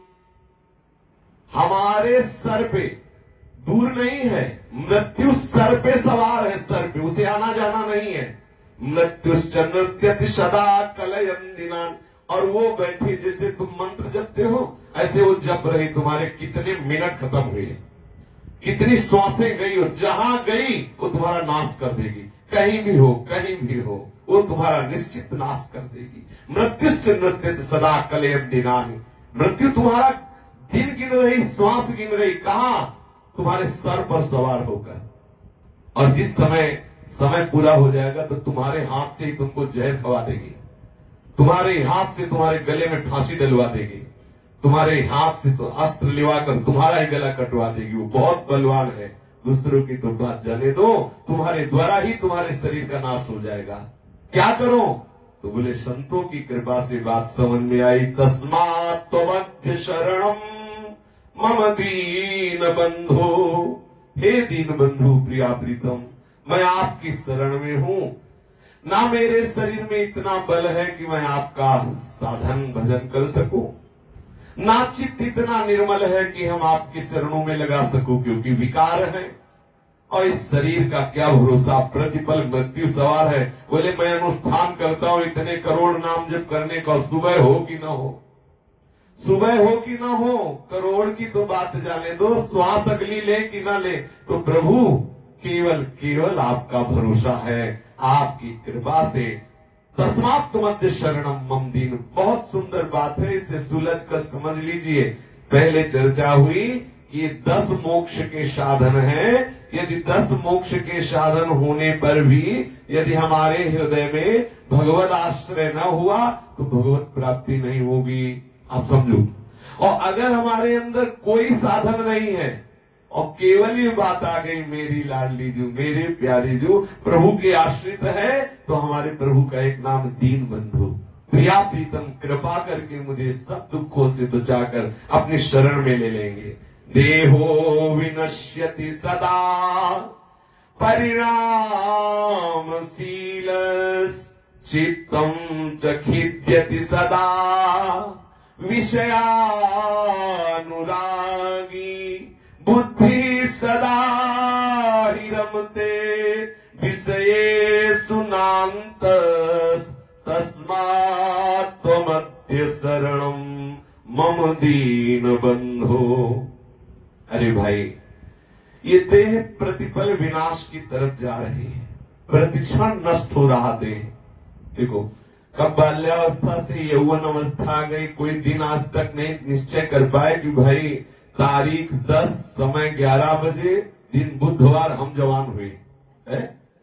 हमारे सर पे दूर नहीं है, मृत्यु सर पे सवार है, सर पे, उसे आना जाना नहीं है। मृत्युश्च नृत्यति सदा कलयन्ति नानी। और वो बैठे, जैसे तुम मंत्र जपते हो, ऐसे वो जप रहे। तुम्हारे कितने मिनट खत्म हुए, कितनी श्वासें गई, और जहां गई वो तुम्हारा नाश कर देगी। कहीं भी हो, कहीं भी हो, वो तुम्हारा निश्चित नाश कर देगी। मृत्युश्च नृत्यति सदा कलयन्ति नानी। मृत्यु तुम्हारा दिन गिन रही, श्वास गिन रही, कहां? तुम्हारे सर पर सवार होकर। और जिस समय समय पूरा हो जाएगा तो तुम्हारे हाथ से ही तुमको जहर खवा देगी, तुम्हारे हाथ से तुम्हारे गले में फांसी डलवा देगी, तुम्हारे हाथ से तो अस्त्र लिवाकर तुम्हारा ही गला कटवा देगी। वो बहुत बलवान है, दूसरों की तो बात जाने दो, तुम्हारे द्वारा ही तुम्हारे शरीर का नाश हो जाएगा। क्या करो? तो बोले संतों की कृपा से बात समझ में आई। तस्मात् त्वमद्य शरणम मम दीन बंधो। हे दीन बंधु प्रिया प्रीतम, मैं आपकी शरण में हूं। ना मेरे शरीर में इतना बल है कि मैं आपका साधन भजन कर सकूं, ना चित्त इतना निर्मल है कि हम आपके चरणों में लगा सकूं, क्योंकि विकार है। और इस शरीर का क्या भरोसा, प्रतिपल मृत्यु सवार है। बोले मैं अनुष्ठान करता हूं इतने करोड़ नाम जप करने का, सुबह हो कि ना हो, सुबह हो कि ना हो, करोड़ की तो बात जाने दो, श्वास अगली ले कि ना ले, तो प्रभु केवल केवल आपका भरोसा है, आपकी कृपा से। तस्मात् त्वमद्य शरणम मम दीन। बहुत सुंदर बात है, इसे सुलझ कर समझ लीजिए। पहले चर्चा हुई कि दस मोक्ष के साधन हैं। यदि दस मोक्ष के साधन होने पर भी यदि हमारे हृदय में भगवत आश्रय न हुआ तो भगवत प्राप्ति नहीं होगी। आप समझो। और अगर हमारे अंदर कोई साधन नहीं है और केवल ये बात आ गई, मेरी लाडली जू, मेरे प्यारी जू प्रभु के आश्रित है, तो हमारे प्रभु का एक नाम दीन बंधु, प्रिया प्रीतम, कृपा करके मुझे सब दुखों से बचाकर अपनी शरण में ले लेंगे। देहो विनश्यति सदा परिणामशील चित्तम च खिद्यति सदा विषयानुरागी बुद्धि सदा हि रमते विषयेषु नान्तस् तस्मात् त्वमद्य शरणम मम दीन बंधो। अरे भाई, ये देह प्रतिपल विनाश की तरफ जा रही है, प्रतिक्षण नष्ट हो रहा देह। देखो, कब बाल्यावस्था से यौवन अवस्था आ गई, कोई दिन आज तक नहीं निश्चय कर पाए कि भाई तारीख दस, समय ग्यारह बजे, दिन बुधवार हम जवान हुए है?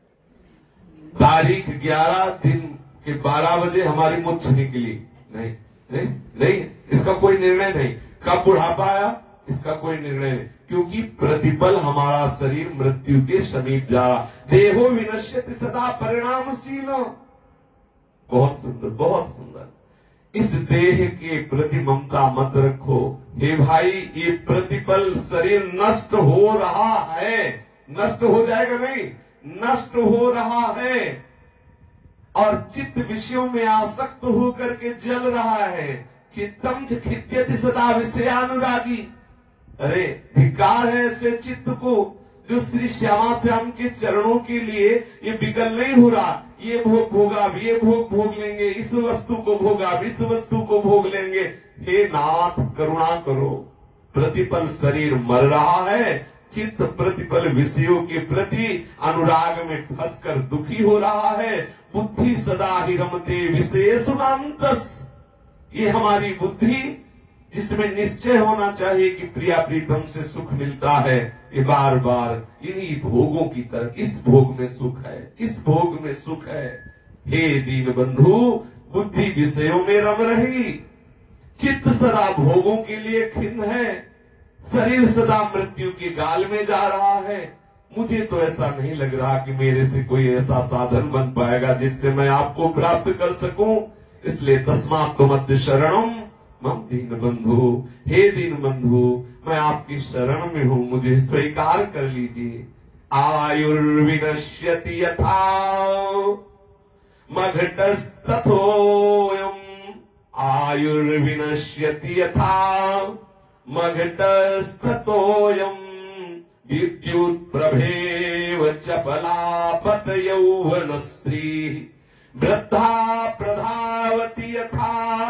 तारीख ग्यारह, दिन के बारह बजे हमारी मुच्छ निकली। नहीं नहीं नहीं, इसका कोई निर्णय नहीं। कब बुढ़ापा आया, इसका कोई निर्णय नहीं, क्योंकि प्रतिपल हमारा शरीर मृत्यु के समीप जा रहा। देहो विनश्यति सदा परिणामशील। बहुत सुंदर, बहुत सुंदर। इस देह के प्रति ममता मत रखो। हे भाई, ये प्रतिपल शरीर नष्ट हो रहा है, नष्ट हो जाएगा नहीं, नष्ट हो रहा है। और चित्त विषयों में आसक्त होकर के जल रहा है। चित्तम च खिद्यति सदा विषयानुरागी। अरे धिक्कार है ऐसे चित्त को जो श्री श्यामा श्याम के चरणों के लिए ये विकल नहीं हो रहा। ये भोग भोगा, अब ये भोग भोग लेंगे, इस वस्तु को भोगा, अब इस वस्तु को भोग लेंगे। हे नाथ करुणा करो, प्रतिपल शरीर मर रहा है, चित्त प्रतिपल विषयों के प्रति अनुराग में फंसकर दुखी हो रहा है। बुद्धि सदा ही रमते विशेष अंतस, ये हमारी बुद्धि जिसमें निश्चय होना चाहिए कि प्रिया प्रीतम से सुख मिलता है, ये बार बार इन्हीं भोगों की तरफ, इस भोग में सुख है, इस भोग में सुख है। हे दीन बंधु, बुद्धि विषयों में रम रही, चित्त सदा भोगों के लिए खिन्न है, शरीर सदा मृत्यु के गाल में जा रहा है। मुझे तो ऐसा नहीं लग रहा कि मेरे से कोई ऐसा साधन बन पाएगा जिससे मैं आपको प्राप्त कर सकूं। इसलिए तस्मात् त्वमद्य शरणम मम दीन बंधु, हे दीन बंधु, मैं आपकी शरण में हूं, मुझे स्वीकार कर लीजिए। आयुर्विनश्यति यथा मघटस्तथोऽयम्, आयुर्विनश्यति यथा मघटस्तथोऽयम्, विद्युत् प्रभेव चपलापत यौवनस्त्री, वृद्धा प्रधावति यथा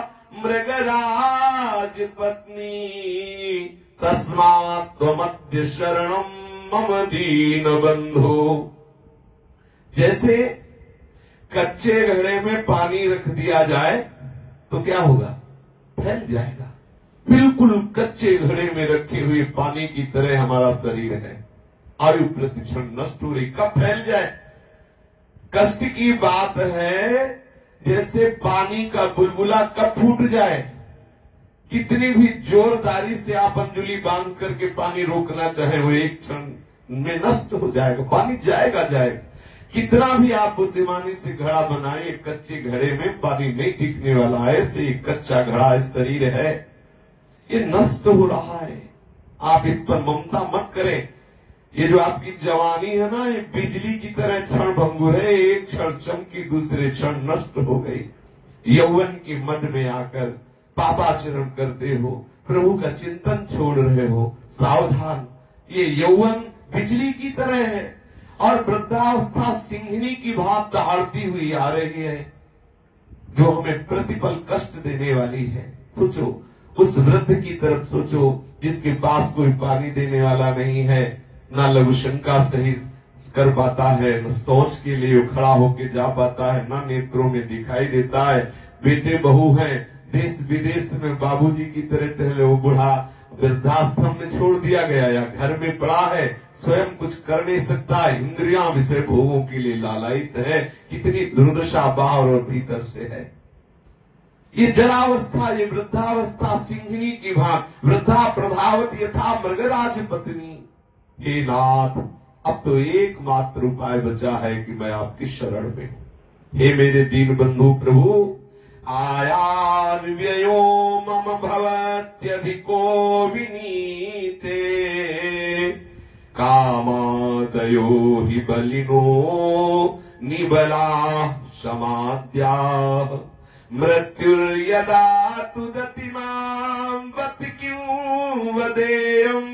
मृगराज पत्नी, तस्मात् त्वमद्य शरणम मम दीन बंधु। जैसे कच्चे घड़े में पानी रख दिया जाए तो क्या होगा? फैल जाएगा। बिल्कुल कच्चे घड़े में रखे हुए पानी की तरह हमारा शरीर है, आयु प्रतिक्षण नष्ट हो रही, कब फैल जाए? कष्ट की बात है जैसे पानी का बुलबुला कब फूट जाए। कितनी भी जोरदारी से आप अंजुली बांध करके पानी रोकना चाहे, वो एक क्षण में नष्ट हो जाएगा, पानी जाएगा जाएगा। कितना भी आप बुद्धिमानी से घड़ा बनाए, कच्चे घड़े में पानी नहीं टिकने वाला है। ऐसे कच्चा घड़ा शरीर है, ये नष्ट हो रहा है। आप इस पर ममता मत करें। ये जो आपकी जवानी है ना, ये बिजली की तरह क्षण भंगुर है, एक क्षण चमकी दूसरे क्षण नष्ट हो गई। यौवन के मद में आकर पापाचरण करते हो, प्रभु का चिंतन छोड़ रहे हो, सावधान। ये यौवन बिजली की तरह है और वृद्धावस्था सिंहनी की भाव दहाड़ती हुई आ रही है, जो हमें प्रतिपल कष्ट देने वाली है। सोचो, उस वृद्ध की तरफ सोचो जिसके पास कोई पानी देने वाला नहीं है, ना लघु शंका सही कर पाता है, न सोच के लिए खड़ा होके जा पाता है, ना नेत्रों में दिखाई देता है। बेटे बहू हैं, देश विदेश में बाबूजी की तरह टहले, वो बूढ़ा वृद्धाश्रम में छोड़ दिया गया या घर में पड़ा है, स्वयं कुछ कर नहीं सकता, इंद्रियां विषय भोगों के लिए लालायित है। कितनी दुर्दशा बाहर और भीतर से है। ये जरावस्था, ये वृद्धावस्था सिंहिनी की भाग, वृद्धा प्रधावत यथा मृगराज पत्नी। हे नाथ, अब तो एकमात्र उपाय बचा है कि मैं आपकी शरण में हूं। हे मेरे दीन बंधु प्रभु, आयान व्ययो मम भवत्यधिको विनीते, कामादयो हि बलिनो निबला समाद्या, मृत्युर्यदा तुदति मां वत क्यों वदेयम्,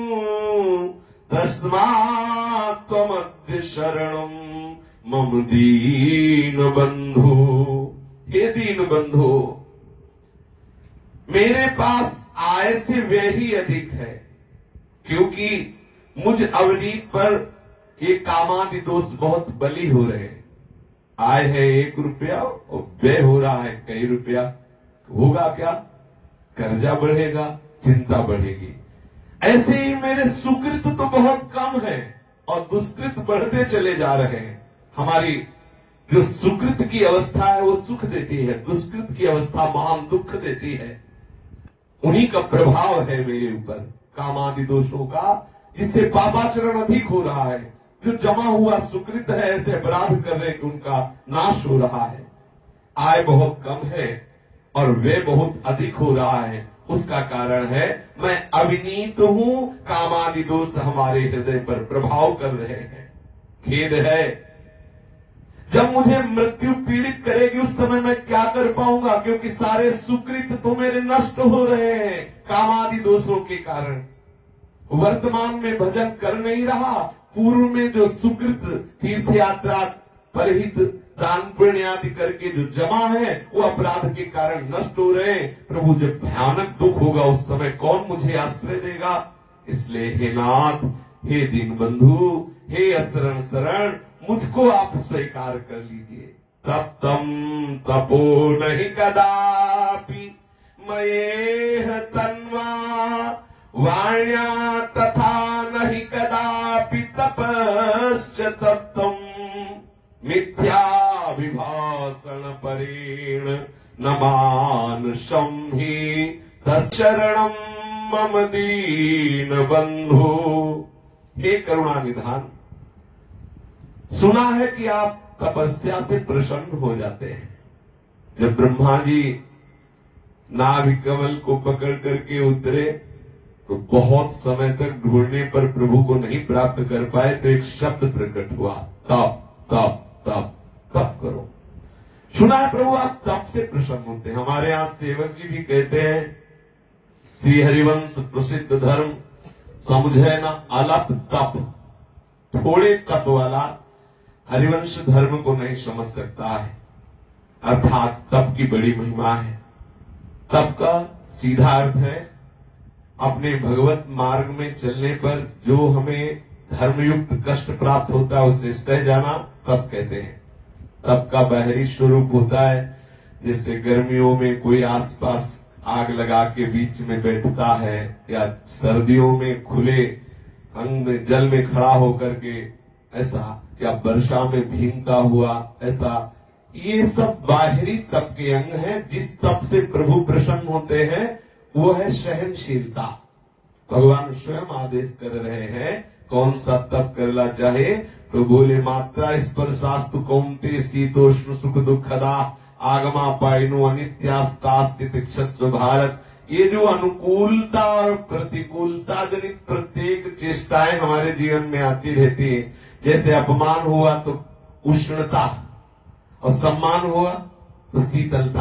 तस्मात् त्वमद्य शरणम मम दीन बंधु। हे दीन बंधु, मेरे पास आय से व्यय ही अधिक है, क्योंकि मुझ अवनीत पर ये कामादि दोष बहुत बली हो रहे हैं। आय है एक रुपया और व्यय हो रहा है कई रुपया, होगा क्या? कर्जा बढ़ेगा, चिंता बढ़ेगी। ऐसे ही मेरे सुकृत तो बहुत कम है और दुष्कृत बढ़ते चले जा रहे हैं। हमारी जो सुकृत की अवस्था है वो सुख देती है, दुष्कृत की अवस्था महान दुख देती है। उन्हीं का प्रभाव है मेरे ऊपर, कामादि दोषों का, जिससे पापाचरण अधिक हो रहा है। जो जमा हुआ सुकृत है, ऐसे अपराध कर रहे कि उनका नाश हो रहा है। आय बहुत कम है और वे बहुत अधिक हो रहा है। उसका कारण है मैं अविनीत हूं, कामादि दोष हमारे हृदय पर प्रभाव कर रहे हैं। खेद है, जब मुझे मृत्यु पीड़ित करेगी उस समय मैं क्या कर पाऊंगा, क्योंकि सारे सुकृत तो मेरे नष्ट हो रहे हैं कामादि दोषों के कारण। वर्तमान में भजन कर नहीं रहा, पूर्व में जो सुकृत तीर्थ यात्रा परहित दान पुण्य आदि करके जो जमा है वो अपराध के कारण नष्ट हो रहे हैं। प्रभु, जब भयानक दुख होगा उस समय कौन मुझे आश्रय देगा? इसलिए हे नाथ, हे दीन बंधु, हे असरण शरण, मुझको आप स्वीकार कर लीजिए। तप्तम तपो नहीं कदापि मयेह तन्वा, वाण्या तथा नहीं कदापि तपश्च तप्तम, मिथ्या विभाषण परेण न मानुषम हि तच्चरणम मम दीन बंधु। हे करुणा निधान, सुना है कि आप तपस्या से प्रसन्न हो जाते हैं। जब ब्रह्मा जी नाभि कमल को पकड़ करके उतरे तो बहुत समय तक ढूंढने पर प्रभु को नहीं प्राप्त कर पाए, तो एक शब्द प्रकट हुआ, तप तप तप तप करो। सुना है प्रभु आप तप से प्रसन्न होते हैं। हमारे यहां सेवक जी भी कहते हैं, श्री हरिवंश प्रसिद्ध धर्म समझे ना अलप तप, थोड़े तप वाला हरिवंश धर्म को नहीं समझ सकता है। अर्थात तप की बड़ी महिमा है। तप का सीधा अर्थ है अपने भगवत मार्ग में चलने पर जो हमें धर्मयुक्त कष्ट प्राप्त होता है उसे सह जाना तप कहते हैं। तप का बाहरी स्वरूप होता है, जैसे गर्मियों में कोई आसपास आग लगा के बीच में बैठता है, या सर्दियों में खुले अंग में जल में खड़ा होकर के ऐसा, या वर्षा में भीगता हुआ ऐसा। ये सब बाहरी तप के अंग हैं। जिस तप से प्रभु प्रसन्न होते हैं वो है सहनशीलता। भगवान स्वयं आदेश कर रहे हैं कौन सा तप करना चाहे, तो बोले मात्रा स्पर्शास्तु कौन्ते शीतोष्ण सुख दुखदा आगमा पाइनो अनित्यास्तास्तितिक्षस्व भारत। ये जो अनुकूलता और प्रतिकूलता जनित प्रत्येक चेष्टाएं हमारे जीवन में आती रहती है, जैसे अपमान हुआ तो उष्णता और सम्मान हुआ तो शीतलता।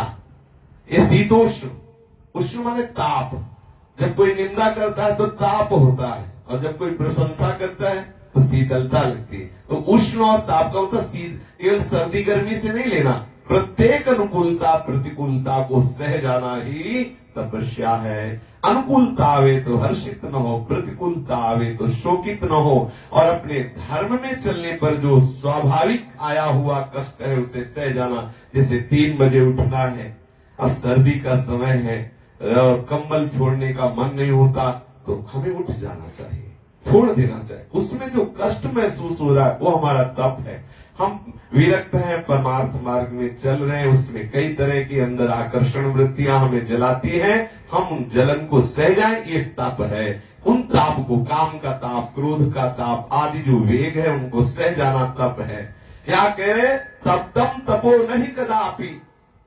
ये शीतोष्ण, उष्ण माने ताप। जब कोई निंदा करता है तो ताप होता है, और जब कोई प्रशंसा करता है तो शीतलता लगती है। तो उष्ण और ताप का मतलब केवल सर्दी गर्मी से नहीं लेना, प्रत्येक अनुकूलता प्रतिकूलता को सह जाना ही तपस्या है। अनुकूलता आवे तो हर्षित न हो, प्रतिकूलता आवे तो शोकित न हो, और अपने धर्म में चलने पर जो स्वाभाविक आया हुआ कष्ट है उसे सह जाना। जैसे तीन बजे उठना है, अब सर्दी का समय है और कंबल छोड़ने का मन नहीं होता, तो हमें उठ जाना चाहिए, छोड़ देना चाहिए। उसमें जो कष्ट महसूस हो रहा है वो हमारा तप है। हम विरक्त हैं, परमार्थ मार्ग में चल रहे हैं, उसमें कई तरह की अंदर आकर्षण वृत्तियां हमें जलाती हैं, हम उन जलन को सह जाएं, ये तप है। उन ताप को, काम का ताप, क्रोध का ताप आदि जो वेग है उनको सह जाना तप है। यहाँ कह रहे तप्तम तपो नहीं कदापि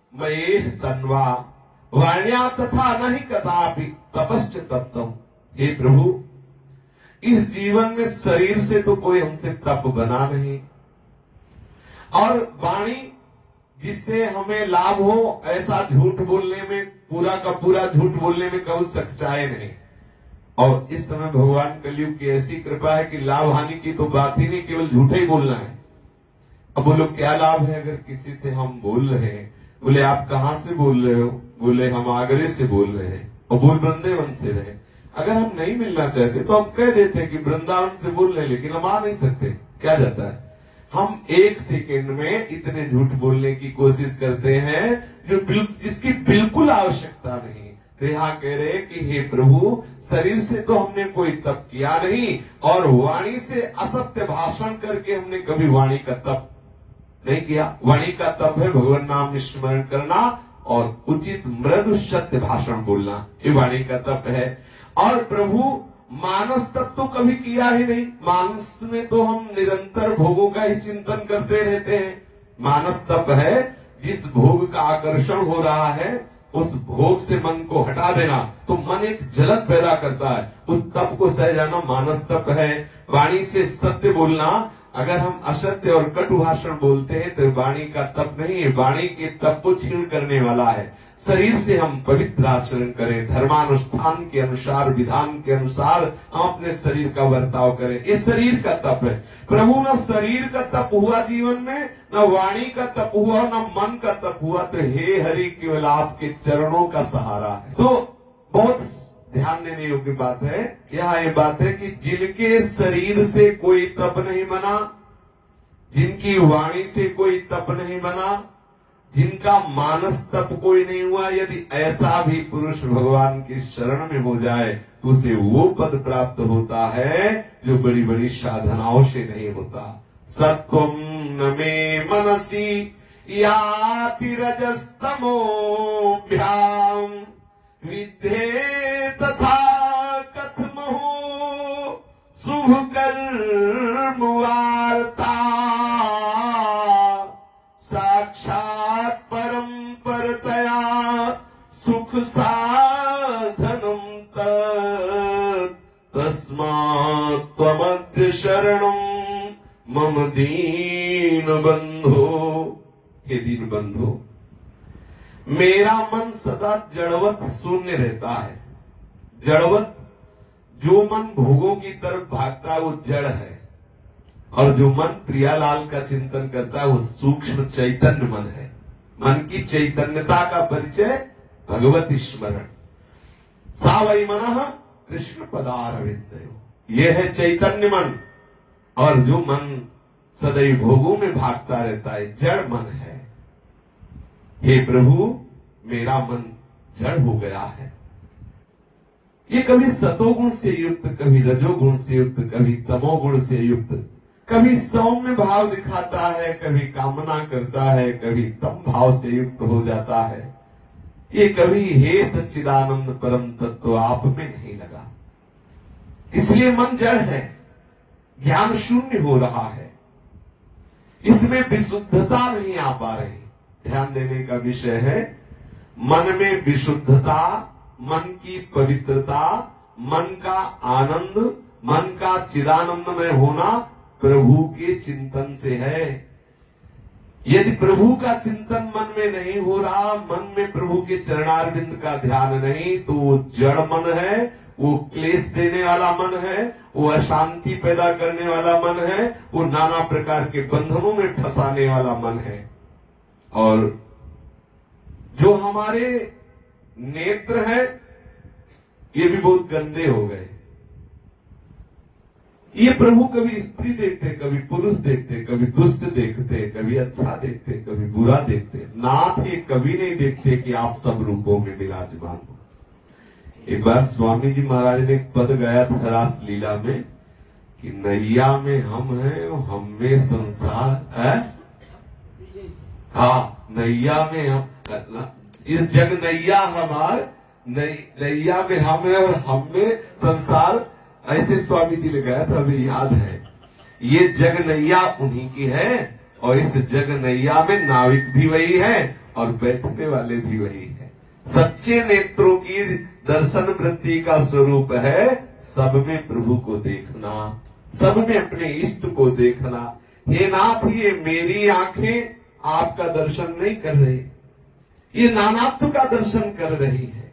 मयेह तन्वा, वाण्या तथा नहीं कदापि तपश्च तप्तम। हे प्रभु, इस जीवन में शरीर से तो कोई हमसे तप बना नहीं, और वाणी जिससे हमें लाभ हो ऐसा झूठ बोलने में, पूरा का पूरा झूठ बोलने में कभी सच्चाई नहीं। और इस समय भगवान कलयुग की ऐसी कृपा है कि लाभ हानि की तो बात ही नहीं, केवल झूठे ही बोलना है। अब बोलो क्या लाभ है अगर किसी से हम बोल रहे हैं? बोले आप कहाँ से बोल रहे हो? बोले हम आगरे से बोल रहे हैं, और बोल वृंदावन से रहे। अगर हम नहीं मिलना चाहते तो हम कह देते हैं कि वृंदावन से बोल रहे, लेकिन हम आ नहीं सकते। क्या जाता है, हम एक सेकेंड में इतने झूठ बोलने की कोशिश करते हैं जो बिल, जिसकी बिल्कुल आवश्यकता नहीं। तो यहाँ कह रहे कि हे प्रभु, शरीर से तो हमने कोई तप किया नहीं, और वाणी से असत्य भाषण करके हमने कभी वाणी का तप नहीं किया। वाणी का तप है भगवान नाम स्मरण करना और उचित मृदु सत्य भाषण बोलना, ये वाणी का तप है। और प्रभु मानस तप तो कभी किया ही नहीं। मानस में तो हम निरंतर भोगों का ही चिंतन करते रहते हैं। मानस तप है जिस भोग का आकर्षण हो रहा है उस भोग से मन को हटा देना, तो मन एक जलन पैदा करता है, उस तप को सह जाना मानस तप है। वाणी से सत्य बोलना, अगर हम असत्य और कटु भाषण बोलते हैं तो वाणी का तप नहीं है, वाणी के तप को क्षीण करने वाला है। शरीर से हम पवित्र आचरण करें, धर्मानुष्ठान के अनुसार, विधान के अनुसार हम अपने शरीर का बर्ताव करें, ये शरीर का तप है। प्रभु न शरीर का तप हुआ जीवन में, न वाणी का तप हुआ, न मन का तप हुआ, तो हे हरि केवल आपके चरणों का सहारा है। तो बहुत ध्यान देने योग्य बात है। यहाँ ये बात है कि जिनके शरीर से कोई तप नहीं बना, जिनकी वाणी से कोई तप नहीं बना, जिनका मानस तप कोई नहीं हुआ, यदि ऐसा भी पुरुष भगवान की शरण में हो जाए तो उसे वो पद प्राप्त होता है जो बड़ी बड़ी साधनाओं से नहीं होता। सत्वम न मे मनसी याति रजस्तमोभ्याम विद्धे तथा कथमहो शुभ कर्म वार्ता साक्षात परम परतया सुख साधनम तस्मात् त्वमद्य शरणम मम दीन बंधो। हे दीन बंधो, मेरा मन सदा जड़वत शून्य रहता है। जड़वत, जो मन भोगों की तरफ भागता है वो जड़ है, और जो मन प्रियालाल का चिंतन करता है वो सूक्ष्म चैतन्य मन है। मन की चैतन्यता का परिचय भगवत स्मरण। सा वै मनः कृष्ण पदारविंदयो, ये है चैतन्य मन। और जो मन सदैव भोगों में भागता रहता है जड़ मन है। हे प्रभु, मेरा मन जड़ हो गया है। ये कभी सतोगुण से युक्त, कभी रजोगुण से युक्त, कभी तमोगुण से युक्त, कभी सौम्य भाव दिखाता है, कभी कामना करता है, कभी तम भाव से युक्त हो जाता है। ये कभी हे सच्चिदानंद परम तत्व आप में नहीं लगा, इसलिए मन जड़ है, ज्ञान शून्य हो रहा है, इसमें विशुद्धता नहीं आ पा रही। ध्यान देने का विषय है मन में विशुद्धता, मन की पवित्रता, मन का आनंद, मन का चिदानंदमय होना प्रभु के चिंतन से है। यदि प्रभु का चिंतन मन में नहीं हो रहा, मन में प्रभु के चरणारविंद का ध्यान नहीं, तो वो जड़ मन है, वो क्लेश देने वाला मन है, वो अशांति पैदा करने वाला मन है, वो नाना प्रकार के बंधनों में फंसाने वाला मन है। और जो हमारे नेत्र है ये भी बहुत गंदे हो गए। ये प्रभु कभी स्त्री देखते, कभी पुरुष देखते, कभी दुष्ट देखते, कभी अच्छा देखते, कभी बुरा देखते। नाथ ये कभी नहीं देखते कि आप सब रूपों में विराजमान हो। एक बार स्वामी जी महाराज ने एक पद गाया था रास लीला में कि नैया में हम हैं, हम में संसार है। हाँ, नैया में हम, इस जग नैया हमार, नैया में हम है और हम में संसार। ऐसे स्वामी जी ने गाया था, हमें याद है। ये जग नैया उन्हीं की है और इस जग नैया में नाविक भी वही है और बैठने वाले भी वही है। सच्चे नेत्रों की दर्शन वृत्ति का स्वरूप है सब में प्रभु को देखना, सब में अपने इष्ट को देखना। हे नाथ, ये मेरी आंखें आपका दर्शन नहीं कर रही, ये नानात्व का दर्शन कर रही है।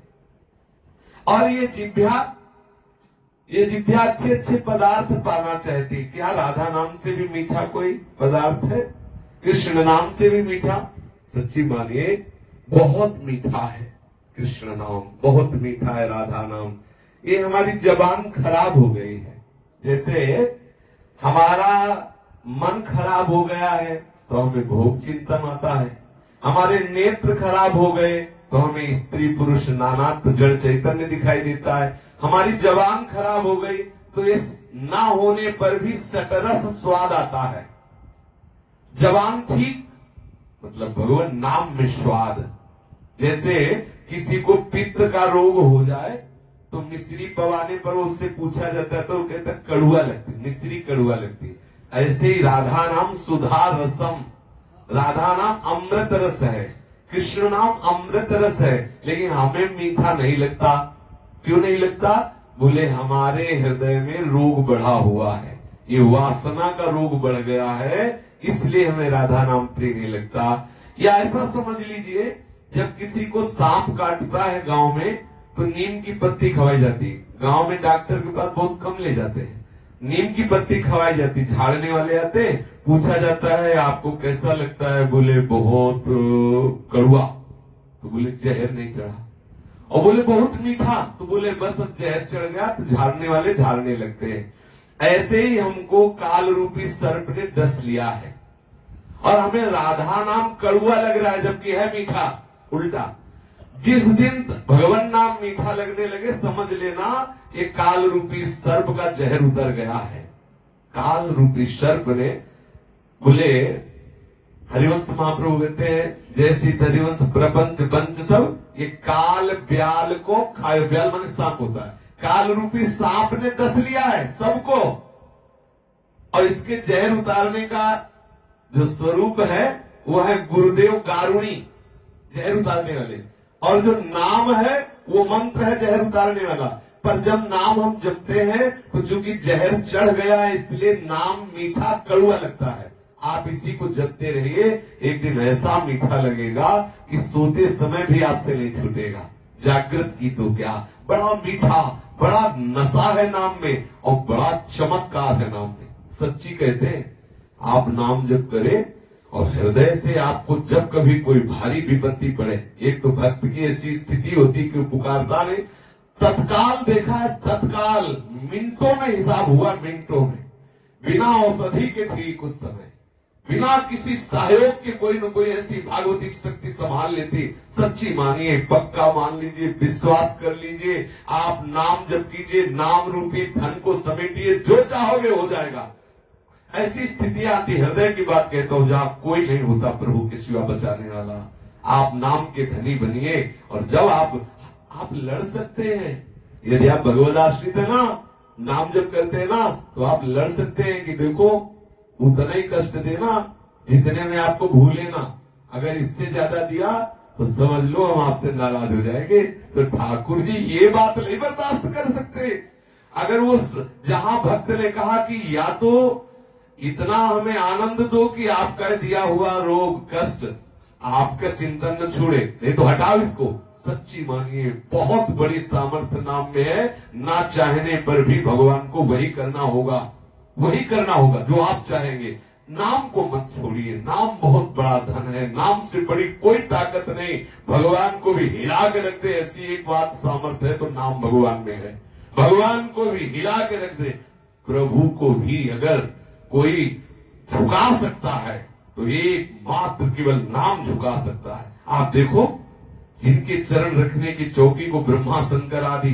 और ये जिह्वा, ये जिह्वा अच्छे अच्छे पदार्थ पाना चाहती। क्या राधा नाम से भी मीठा कोई पदार्थ है? कृष्ण नाम से भी मीठा? सच्ची मानिए बहुत मीठा है कृष्ण नाम, बहुत मीठा है राधा नाम। ये हमारी जबान खराब हो गई है। जैसे हमारा मन खराब हो गया है तो हमें भोग चिंतन आता है, हमारे नेत्र खराब हो गए तो हमें स्त्री पुरुष नानात्व जड़ चैतन्य दिखाई देता है, हमारी जबान खराब हो गई तो इस ना होने पर भी सटरस स्वाद आता है। जबान ठीक मतलब भगवान नाम में स्वाद। जैसे किसी को पित्त का रोग हो जाए तो मिश्री पवाने पर उससे पूछा जाता है तो वो कहता है कड़ुआ लगती, मिश्री कड़ुआ लगती। ऐसे ही राधा नाम सुधा रसम, राधा नाम अमृत रस है, कृष्ण नाम अमृत रस है, लेकिन हमें मीठा नहीं लगता। क्यों नहीं लगता? बोले हमारे हृदय में रोग बढ़ा हुआ है, ये वासना का रोग बढ़ गया है, इसलिए हमें राधा नाम प्रिय नहीं लगता। या ऐसा समझ लीजिए, जब किसी को सांप काटता है गांव में तो नीम की पत्ती खवाई जाती है। गांव में डॉक्टर के पास बहुत कम ले जाते हैं, नीम की पत्ती खवाई जाती, झाड़ने वाले आते, पूछा जाता है आपको कैसा लगता है? बोले बहुत कड़वा। तो बोले जहर नहीं चढ़ा। और बोले बहुत मीठा, तो बोले बस अब जहर चढ़ गया तो झाड़ने वाले झाड़ने लगते हैं। ऐसे ही हमको काल रूपी सर्प ने डस लिया है और हमें राधा नाम कड़ुआ लग रहा है जबकि है मीठा। उल्टा, जिस दिन भगवान नाम मीठा लगने लगे समझ लेना ये काल रूपी सर्प का जहर उतर गया है। काल रूपी सर्प ने बोले, हरिवंश महाप्रभु कहते हैं जैसी हरिवंश प्रपंच पंच सब ये काल ब्याल को खाए। ब्याल माने सांप होता है। काल रूपी सांप ने डस लिया है सबको और इसके जहर उतारने का जो स्वरूप है वो है गुरुदेव गारुणी, जहर उतारने वाले, और जो नाम है वो मंत्र है जहर उतारने वाला। पर जब नाम हम जपते हैं तो चूंकि जहर चढ़ गया है इसलिए नाम मीठा कड़ुआ लगता है। आप इसी को जपते रहिए, एक दिन ऐसा मीठा लगेगा कि सोते समय भी आपसे नहीं छूटेगा। जागृत की तो क्या, बड़ा मीठा, बड़ा नशा है नाम में और बड़ा चमत्कार है नाम में। सच्ची कहते हैं आप नाम जप करें और हृदय से आपको जब कभी कोई भारी विपत्ति पड़े, एक तो भक्त की ऐसी स्थिति होती कि पुकारता नहीं, तत्काल देखा है, तत्काल मिनटों में हिसाब हुआ, मिनटों में, बिना औषधि के ठीक उस समय, बिना किसी सहयोग के कोई न कोई ऐसी भागवती शक्ति संभाल लेती। सच्ची मानिए, पक्का मान लीजिए, विश्वास कर लीजिए, आप नाम जप कीजिए, नाम रूपी धन को समेटिए, जो चाहोगे हो जाएगा। ऐसी स्थिति आती, हृदय की बात कहता हूं, जहां कोई नहीं होता प्रभु के सिवा बचाने वाला। आप नाम के धनी बनिए और जब आप आप लड़ सकते हैं, यदि आप भगवद आश्रित है ना, नाम जप करते हैं ना, तो आप लड़ सकते हैं कि देखो उतना ही कष्ट देना जितने में आपको भूले ना, अगर इससे ज्यादा दिया तो समझ लो हम आपसे नाराज हो जाएंगे। तो ठाकुर जी ये बात नहीं बर्दाश्त कर सकते। अगर वो जहां भक्त ने कहा कि या तो इतना हमें आनंद दो कि आपका दिया हुआ रोग कष्ट आपका चिंतन न छोड़े, नहीं तो हटाओ इसको। सच्ची मानिए, बहुत बड़ी सामर्थ्य नाम में है। ना चाहने पर भी भगवान को वही करना होगा, वही करना होगा जो आप चाहेंगे। नाम को मत छोड़िए, नाम बहुत बड़ा धन है, नाम से बड़ी कोई ताकत नहीं। भगवान को भी हिला के रख दे, ऐसी एक बात सामर्थ्य है तो नाम भगवान में है। भगवान को भी हिला के रख दे, प्रभु को भी अगर कोई झुका सकता है तो एक मात्र केवल नाम झुका सकता है। आप देखो, जिनके चरण रखने की चौकी को ब्रह्मा शंकर आदि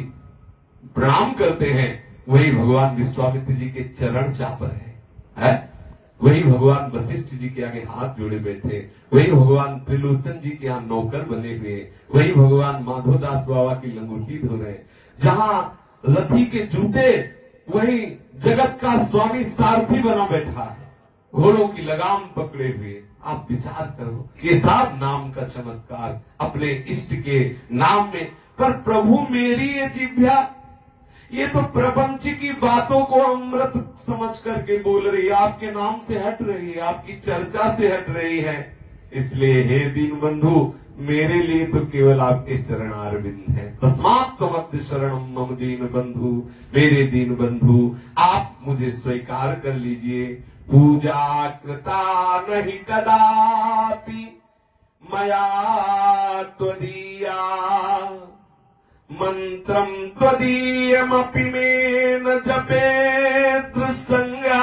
प्रणाम करते हैं, वही भगवान विश्वामित्र जी के चरण चापर है, है? वही भगवान वशिष्ठ जी के आगे हाथ जोड़े बैठे, वही भगवान त्रिलोचन जी के यहाँ नौकर बने हुए, वही भगवान माधोदास बाबा की लंगोटी धो रहे। जहां रथी के जूते, वही जगत का स्वामी सारथी बना बैठा है, घोड़ों की लगाम पकड़े हुए। आप विचार करो, ये सब नाम का चमत्कार अपने इष्ट के नाम में। पर प्रभु मेरी ये जिह्वा, ये तो प्रपंच की बातों को अमृत समझ करके बोल रही है, आपके नाम से हट रही है, आपकी चर्चा से हट रही है। इसलिए हे दीन बंधु, मेरे लिए तो केवल आपके चरणारविंद है। तस्मात् त्वमद्य शरणम मम दीन बंधु, मेरे दीन बंधु आप मुझे स्वीकार कर लीजिए। पूजा कृता नहीं कदापि मया त्वदीया, मंत्रम त्वदीयमपि मे न जपेत्र संज्ञा,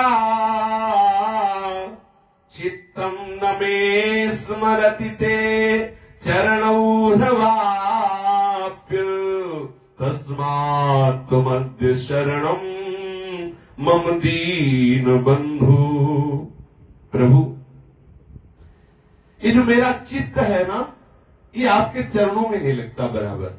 चित्तम न मे स्मरति ते चरणौ ह्रवाप्य, तस्मात् त्वमद्य शरणम मम दीन बंधु। प्रभु, ये जो मेरा चित्त है ना, ये आपके चरणों में नहीं लगता बराबर।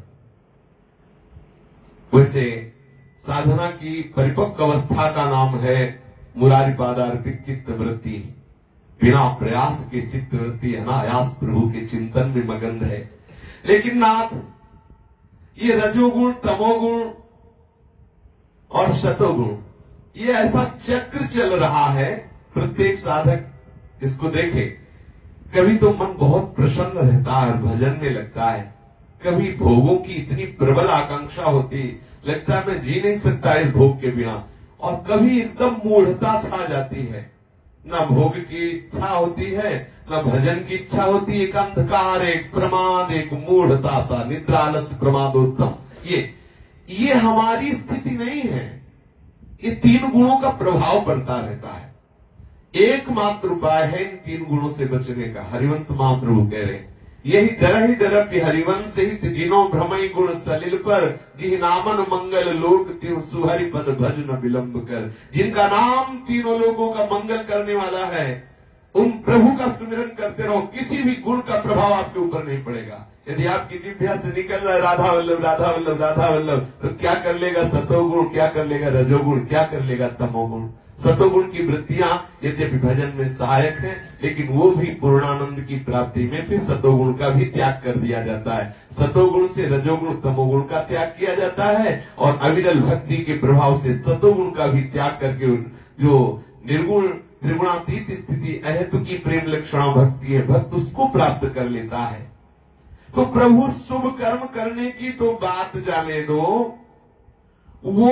वैसे साधना की परिपक्व अवस्था का नाम है मुरारी पादार्पित चित्त वृत्ति। बिना प्रयास के चित्त वृत्ति अनायास प्रभु के चिंतन में मगन है। लेकिन नाथ, ये रजोगुण, तमोगुण और शतोगुण, ये ऐसा चक्र चल रहा है। प्रत्येक साधक इसको देखे, कभी तो मन बहुत प्रसन्न रहता है और भजन में लगता है, कभी भोगों की इतनी प्रबल आकांक्षा होती, लगता है मैं जी नहीं सकता इस भोग के बिना, और कभी एकदम मूढ़ता छा जाती है। न भोग की इच्छा होती है, न भजन की इच्छा होती है। एक अंधकार, एक प्रमाद, एक मूढ़ता सा, निद्रा आलस्य प्रमादोत्तम, ये ये हमारी स्थिति नहीं है। ये तीन गुणों का प्रभाव पड़ता रहता है। एकमात्र उपाय है इन तीन गुणों से बचने का। हरिवंश महाप्रभु कह रहे हैं, यही डर ही डर हरिवंश हित जिनो भ्रमई गुण सलिल पर, जिह नामन मंगल लोक त्यों सुहरि पद भज न विलंब कर। जिनका नाम तीनों लोगों का मंगल करने वाला है, उन प्रभु का स्मरण करते रहो, किसी भी गुण का प्रभाव आपके ऊपर नहीं पड़ेगा। यदि आपकी जिह्वा से निकल रहा है राधा वल्लभ राधा वल्लभ राधा वल्लभ, तो क्या कर लेगा सतोगुण, क्या कर लेगा रजोगुण, क्या कर लेगा तमोगुण। सतोगुण की वृत्तियां यद्यपि भजन में सहायक है, लेकिन वो भी पूर्णानंद की प्राप्ति में फिर सतोगुण का भी त्याग कर दिया जाता है। सतोगुण से रजोगुण तमोगुण का त्याग किया जाता है, और अविरल भक्ति के प्रभाव से सतोगुण का भी त्याग करके जो निर्गुण निर्गुणातीत स्थिति अहेतु की प्रेम लक्षणा भक्ति है, भक्त उसको प्राप्त कर लेता है। तो प्रभु शुभ कर्म करने की तो बात जाने दो, वो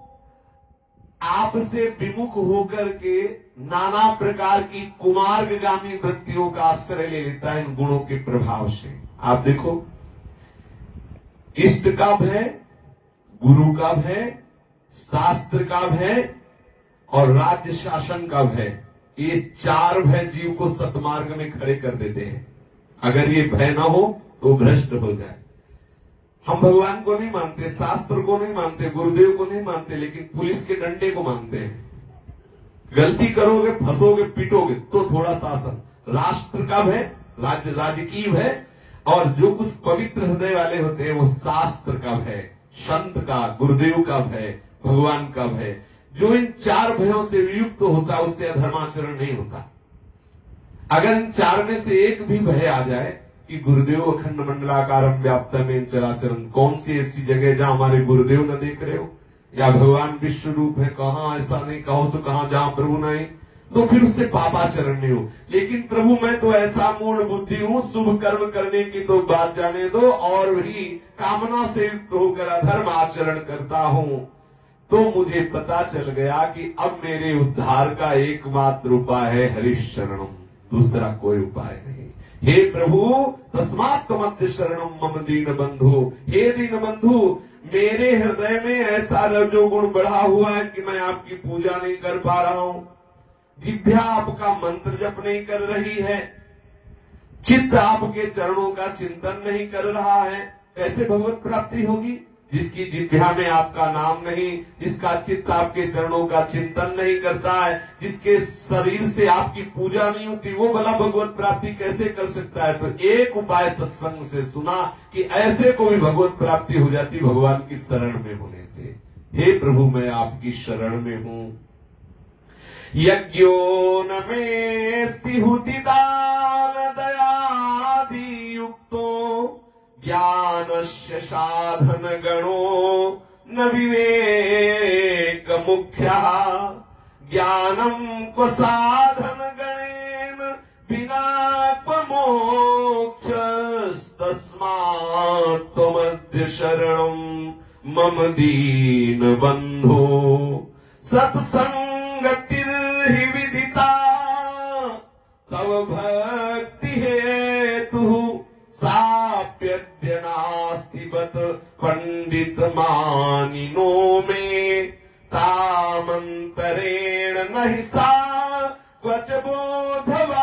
आपसे विमुख होकर के नाना प्रकार की कुमार्गगामी वृत्तियों का आश्रय ले लेता है इन गुणों के प्रभाव से। आप देखो, इष्ट का भय, गुरु का भय, शास्त्र का भय और राज्य शासन का भय, ये चार भय जीव को सतमार्ग में खड़े कर देते हैं। अगर ये भय ना हो तो भ्रष्ट हो जाए। हम भगवान को नहीं मानते, शास्त्र को नहीं मानते, गुरुदेव को नहीं मानते, लेकिन पुलिस के डंडे को मानते हैं। गलती करोगे, फंसोगे, पीटोगे तो थोड़ा शासन। राष्ट्र का भय, राज्य राजकीय भय, और जो कुछ पवित्र हृदय वाले होते हैं वो शास्त्र का भय, संत का, गुरुदेव का भय, भगवान का भय। जो इन चार भयों से युक्त होता उससे अधर्माचरण नहीं होता। अगर इन चार में से एक भी भय आ जाए कि गुरुदेव अखंड मंडलाकारम व्याप्तम में चराचरम, कौन सी ऐसी जगह जहां हमारे गुरुदेव न देख रहे हो, या भगवान विश्व रूप है, कहां ऐसा नहीं, कहो तो कहां जहां प्रभु नहीं, तो फिर उससे पापाचरण नहीं हो। लेकिन प्रभु मैं तो ऐसा मूढ़ बुद्धि हूं, शुभ कर्म करने की तो बात जाने दो, और भी कामना से युक्त होकर अधर्म आचरण करता हूं, तो मुझे पता चल गया कि अब मेरे उद्धार का एकमात्र उपाय है हरिशरणम, दूसरा कोई उपाय नहीं। हे प्रभु तस्मात् त्वमद्य शरणम मम दीन बंधु, हे दीन बंधु मेरे हृदय में ऐसा रजोगुण बढ़ा हुआ है कि मैं आपकी पूजा नहीं कर पा रहा हूं, जिह्वा आपका मंत्र जप नहीं कर रही है, चित्त आपके चरणों का चिंतन नहीं कर रहा है। कैसे भगवत प्राप्ति होगी? जिसकी जिह्वा में आपका नाम नहीं, जिसका चित्त आपके चरणों का चिंतन नहीं करता है, जिसके शरीर से आपकी पूजा नहीं होती, वो भला भगवत प्राप्ति कैसे कर सकता है? तो एक उपाय सत्संग से सुना कि ऐसे को भी भगवत प्राप्ति हो जाती भगवान की शरण में होने से। हे प्रभु मैं आपकी शरण में हूं। यज्ञो न मेस्ति हुतिदान दयादि युक्तो, ज्ञानस्य साधन गणो न विवेक मुख्यः, ज्ञानम क्व साधन गणेन बिना क्व मोक्ष, तस्मात् त्वमद्य शरणम मम दीन बंधो, सत्संगतिर्हि विदिता तव भक्ति हेतु, साप्यद्य नास्ति बत पंडित मानिनो में, तामंतरेण नहि सा क्वच बोधवार्ता,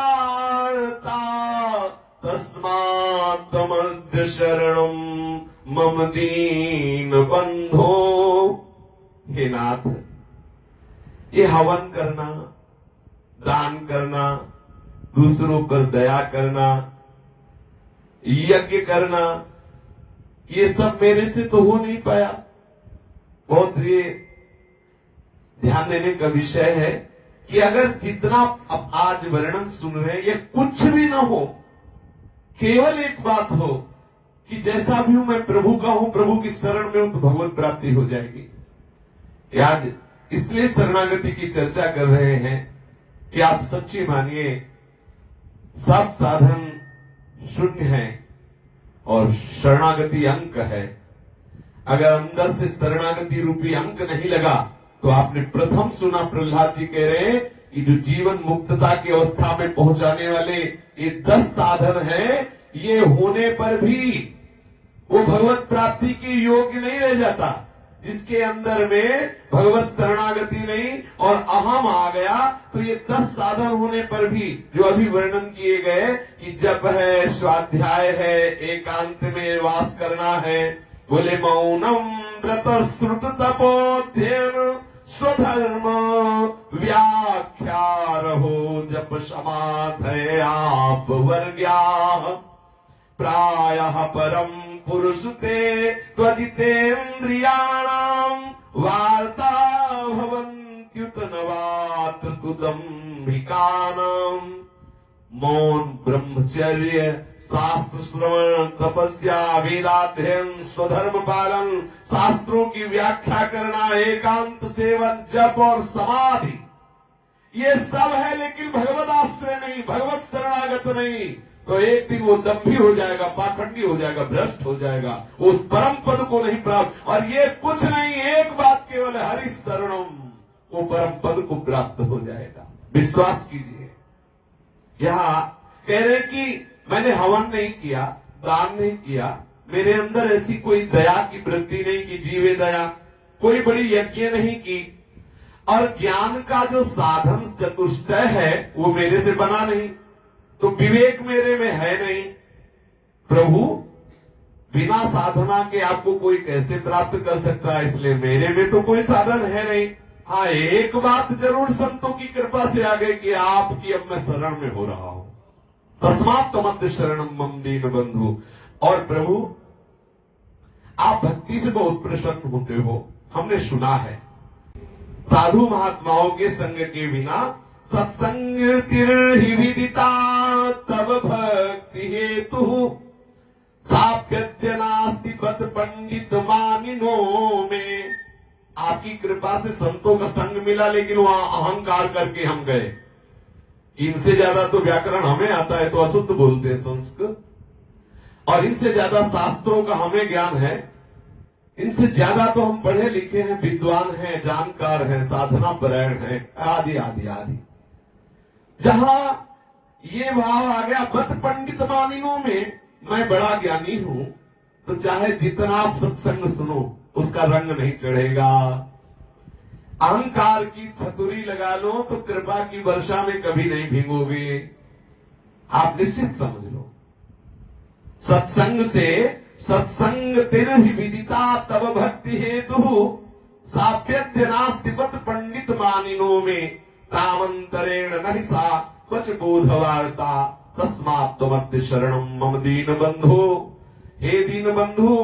तस्मात् त्वमद्य शरणम मम दीन बंधो। हे नाथ, ये हवन करना, दान करना, दूसरों पर दया करना, यज्ञ करना, ये सब मेरे से तो हो नहीं पाया। बहुत ये ध्यान देने का विषय है कि अगर जितना अब आज वर्णन सुन रहे हैं ये कुछ भी ना हो, केवल एक बात हो कि जैसा भी हूं मैं प्रभु का हूं, प्रभु की शरण में हूं, तो भगवत प्राप्ति हो जाएगी। आज इसलिए शरणागति की चर्चा कर रहे हैं कि आप सच्ची मानिए सब साधन शून्य है और शरणागति अंक है। अगर अंदर से शरणागति रूपी अंक नहीं लगा तो आपने प्रथम सुना प्रहलाद जी कह रहे कि जो जीवन मुक्तता की अवस्था में पहुंचाने वाले ये दस साधन हैं, ये होने पर भी वो भगवत प्राप्ति के योग्य नहीं रह जाता। जिसके अंदर में भगवत शरणागति नहीं और अहम आ गया, तो ये दस साधन होने पर भी जो अभी वर्णन किए गए कि जप है, स्वाध्याय है, एकांत में वास करना है, बोले मौनम व्रत श्रुत तपोध्ययन स्वधर्म व्याख्या रहो जप समाधय आप वर्ग्या प्रायः परम पुरुष ते त्वजितेन्द्रियाणाम वार्ता भवन्त्युत नवात्र तुदम्भिकानाम। मौन, ब्रह्मचर्य, शास्त्र श्रवण, तपस्या, वेदाध्ययन, स्वधर्म पालन, शास्त्रों की व्याख्या करना, एकांत सेवन, जप और समाधि, ये सब है, लेकिन भगवत आश्रय नहीं, भगवत शरणागत नहीं, तो एक दिन वो दम्भी हो जाएगा, पाखंडी हो जाएगा, भ्रष्ट हो जाएगा, उस परम पद को नहीं प्राप्त। और ये कुछ नहीं, एक बात केवल है, हरि शरणम, वो परम पद को प्राप्त हो जाएगा। विश्वास कीजिए। यहाँ कह रहे कि मैंने हवन नहीं किया, दान नहीं किया, मेरे अंदर ऐसी कोई दया की वृत्ति नहीं की, जीवे दया, कोई बड़ी यज्ञ नहीं की, और ज्ञान का जो साधन चतुष्टय है वो मेरे से बना नहीं, तो विवेक मेरे में है नहीं। प्रभु बिना साधना के आपको कोई कैसे प्राप्त कर सकता है, इसलिए मेरे में तो कोई साधन है नहीं। हाँ, एक बात जरूर संतों की कृपा से आ गई कि आपकी अब मैं शरण में हो रहा हूं, तस्मात् त्वमद्य शरणम मम दीन बंधु। और प्रभु आप भक्ति से बहुत प्रसन्न होते हो, हमने सुना है। साधु महात्माओं के संग के बिना सत्संग तिर्हि विदिता तब भक्ति हेतु साप्यत्य नास्ति बत पंडित मानिनो में। आपकी कृपा से संतों का संग मिला, लेकिन वहां अहंकार करके हम गए। इनसे ज्यादा तो व्याकरण हमें आता है, तो अशुद्ध बोलते हैं संस्कृत, और इनसे ज्यादा शास्त्रों का हमें ज्ञान है, इनसे ज्यादा तो हम पढ़े लिखे हैं, विद्वान हैं, जानकार हैं, साधना परायण हैं, आदि आदि आदि। जहां ये भाव आ गया बत पंडित मानिनों में, मैं बड़ा ज्ञानी हूं, तो चाहे जितना आप सत्संग सुनो उसका रंग नहीं चढ़ेगा। अहंकार की छतुरी लगा लो तो कृपा की वर्षा में कभी नहीं भीगोगे, आप निश्चित समझ लो। सत्संग से सत्संग तिर्हि विदिता तब भक्ति हेतु साप्यत्य नास्ति बत पंडित मानिनो में तामंतरेण नहि सा क्वच बोध वार्ता तस्मात् त्वमद्य शरणम मम दीन बंधु। हे दीन बंधु,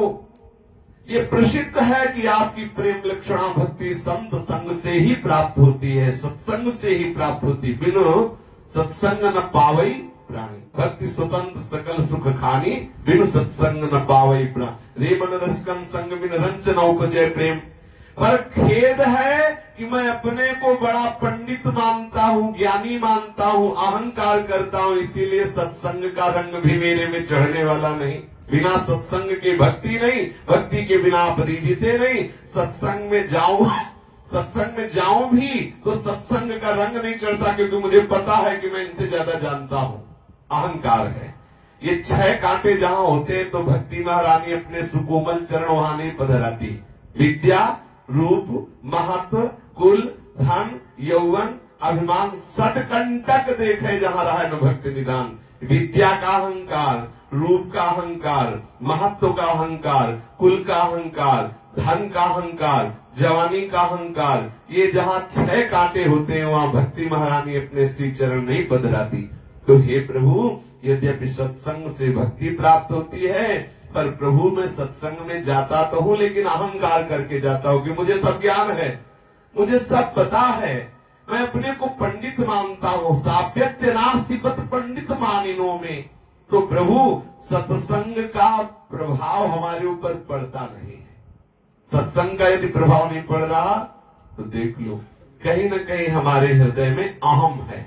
ये प्रसिद्ध है कि आपकी प्रेम लक्षणा भक्ति संत संग से ही प्राप्त होती है, सत्संग से ही प्राप्त होती, बिनु सत्संग न पावई प्राणी। भक्ति स्वतंत्र सकल सुख खानी, बिनु सत्संग न पावई प्राणी। रे मन रसकन संग बिन रंच न उपजय प्रेम। पर खेद है कि मैं अपने को बड़ा पंडित मानता हूँ, ज्ञानी मानता हूँ, अहंकार करता हूँ, इसीलिए सत्संग का रंग भी मेरे में चढ़ने वाला नहीं। बिना सत्संग के भक्ति नहीं, भक्ति के बिना परिजीते नहीं। सत्संग में जाऊं सत्संग में जाऊं भी तो सत्संग का रंग नहीं चढ़ता, क्योंकि मुझे पता है कि मैं इनसे ज्यादा जानता हूं। अहंकार है। ये छह कांटे जहां होते हैं तो भक्ति महारानी अपने सुकोमल चरण वहां नहीं पधराती। विद्या, रूप, महत्व, कुल, धन, यौवन, अभिमान, सटकंटक देखे जहां रहा है न भक्ति निदान। विद्या का अहंकार, रूप का अहंकार, महत्व का अहंकार, कुल का अहंकार, धन का अहंकार, जवानी का अहंकार, ये जहां छह कांटे होते हैं वहां भक्ति महारानी अपने श्री चरण नहीं पधराती। तो हे प्रभु, यद्यपि सत्संग से भक्ति प्राप्त होती है, पर प्रभु मैं सत्संग में जाता तो हूं, लेकिन अहंकार करके जाता हूं कि मुझे सब ज्ञान है, मुझे सब पता है, मैं अपने को पंडित मानता हूं। साप्यत्य नास्ति बत पंडित मानिनों में। तो प्रभु सत्संग का प्रभाव हमारे ऊपर पड़ता नहीं है। सत्संग का यदि प्रभाव नहीं पड़ रहा तो देख लो कहीं न कहीं हमारे हृदय में अहम है।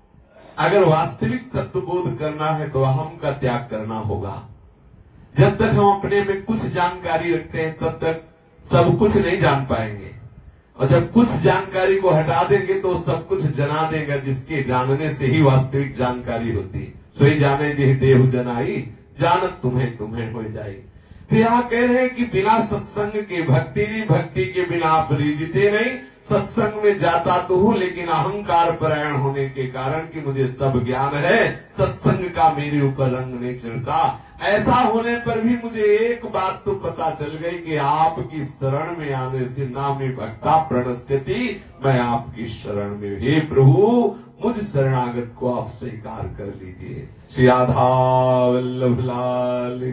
अगर वास्तविक तत्वबोध करना है तो अहम का त्याग करना होगा। जब तक हम अपने में कुछ जानकारी रखते हैं तब तक सब कुछ नहीं जान पाएंगे। और जब कुछ जानकारी को हटा देंगे तो सब कुछ जना देगा, जिसके जानने से ही वास्तविक जानकारी होती है। सोई जाने जे देव जनाई, जानत तुम्हें तुम्हें हो जाई। तो यहाँ कह रहे हैं कि बिना सत्संग के भक्ति नहीं, भक्ति के बिना आप रीझते नहीं। सत्संग में जाता तो हूं, लेकिन अहंकार परायण होने के कारण कि मुझे सब ज्ञान है, सत्संग का मेरे ऊपर रंग नहीं चढ़ता। ऐसा होने पर भी मुझे एक बात तो पता चल गई कि आपकी शरण में आने से ना मैं भक्ता प्रणश्यति, मैं आपकी शरण में। हे प्रभु, मुझ शरणागत को आप स्वीकार कर लीजिए। श्री राधा वल्लभ लाल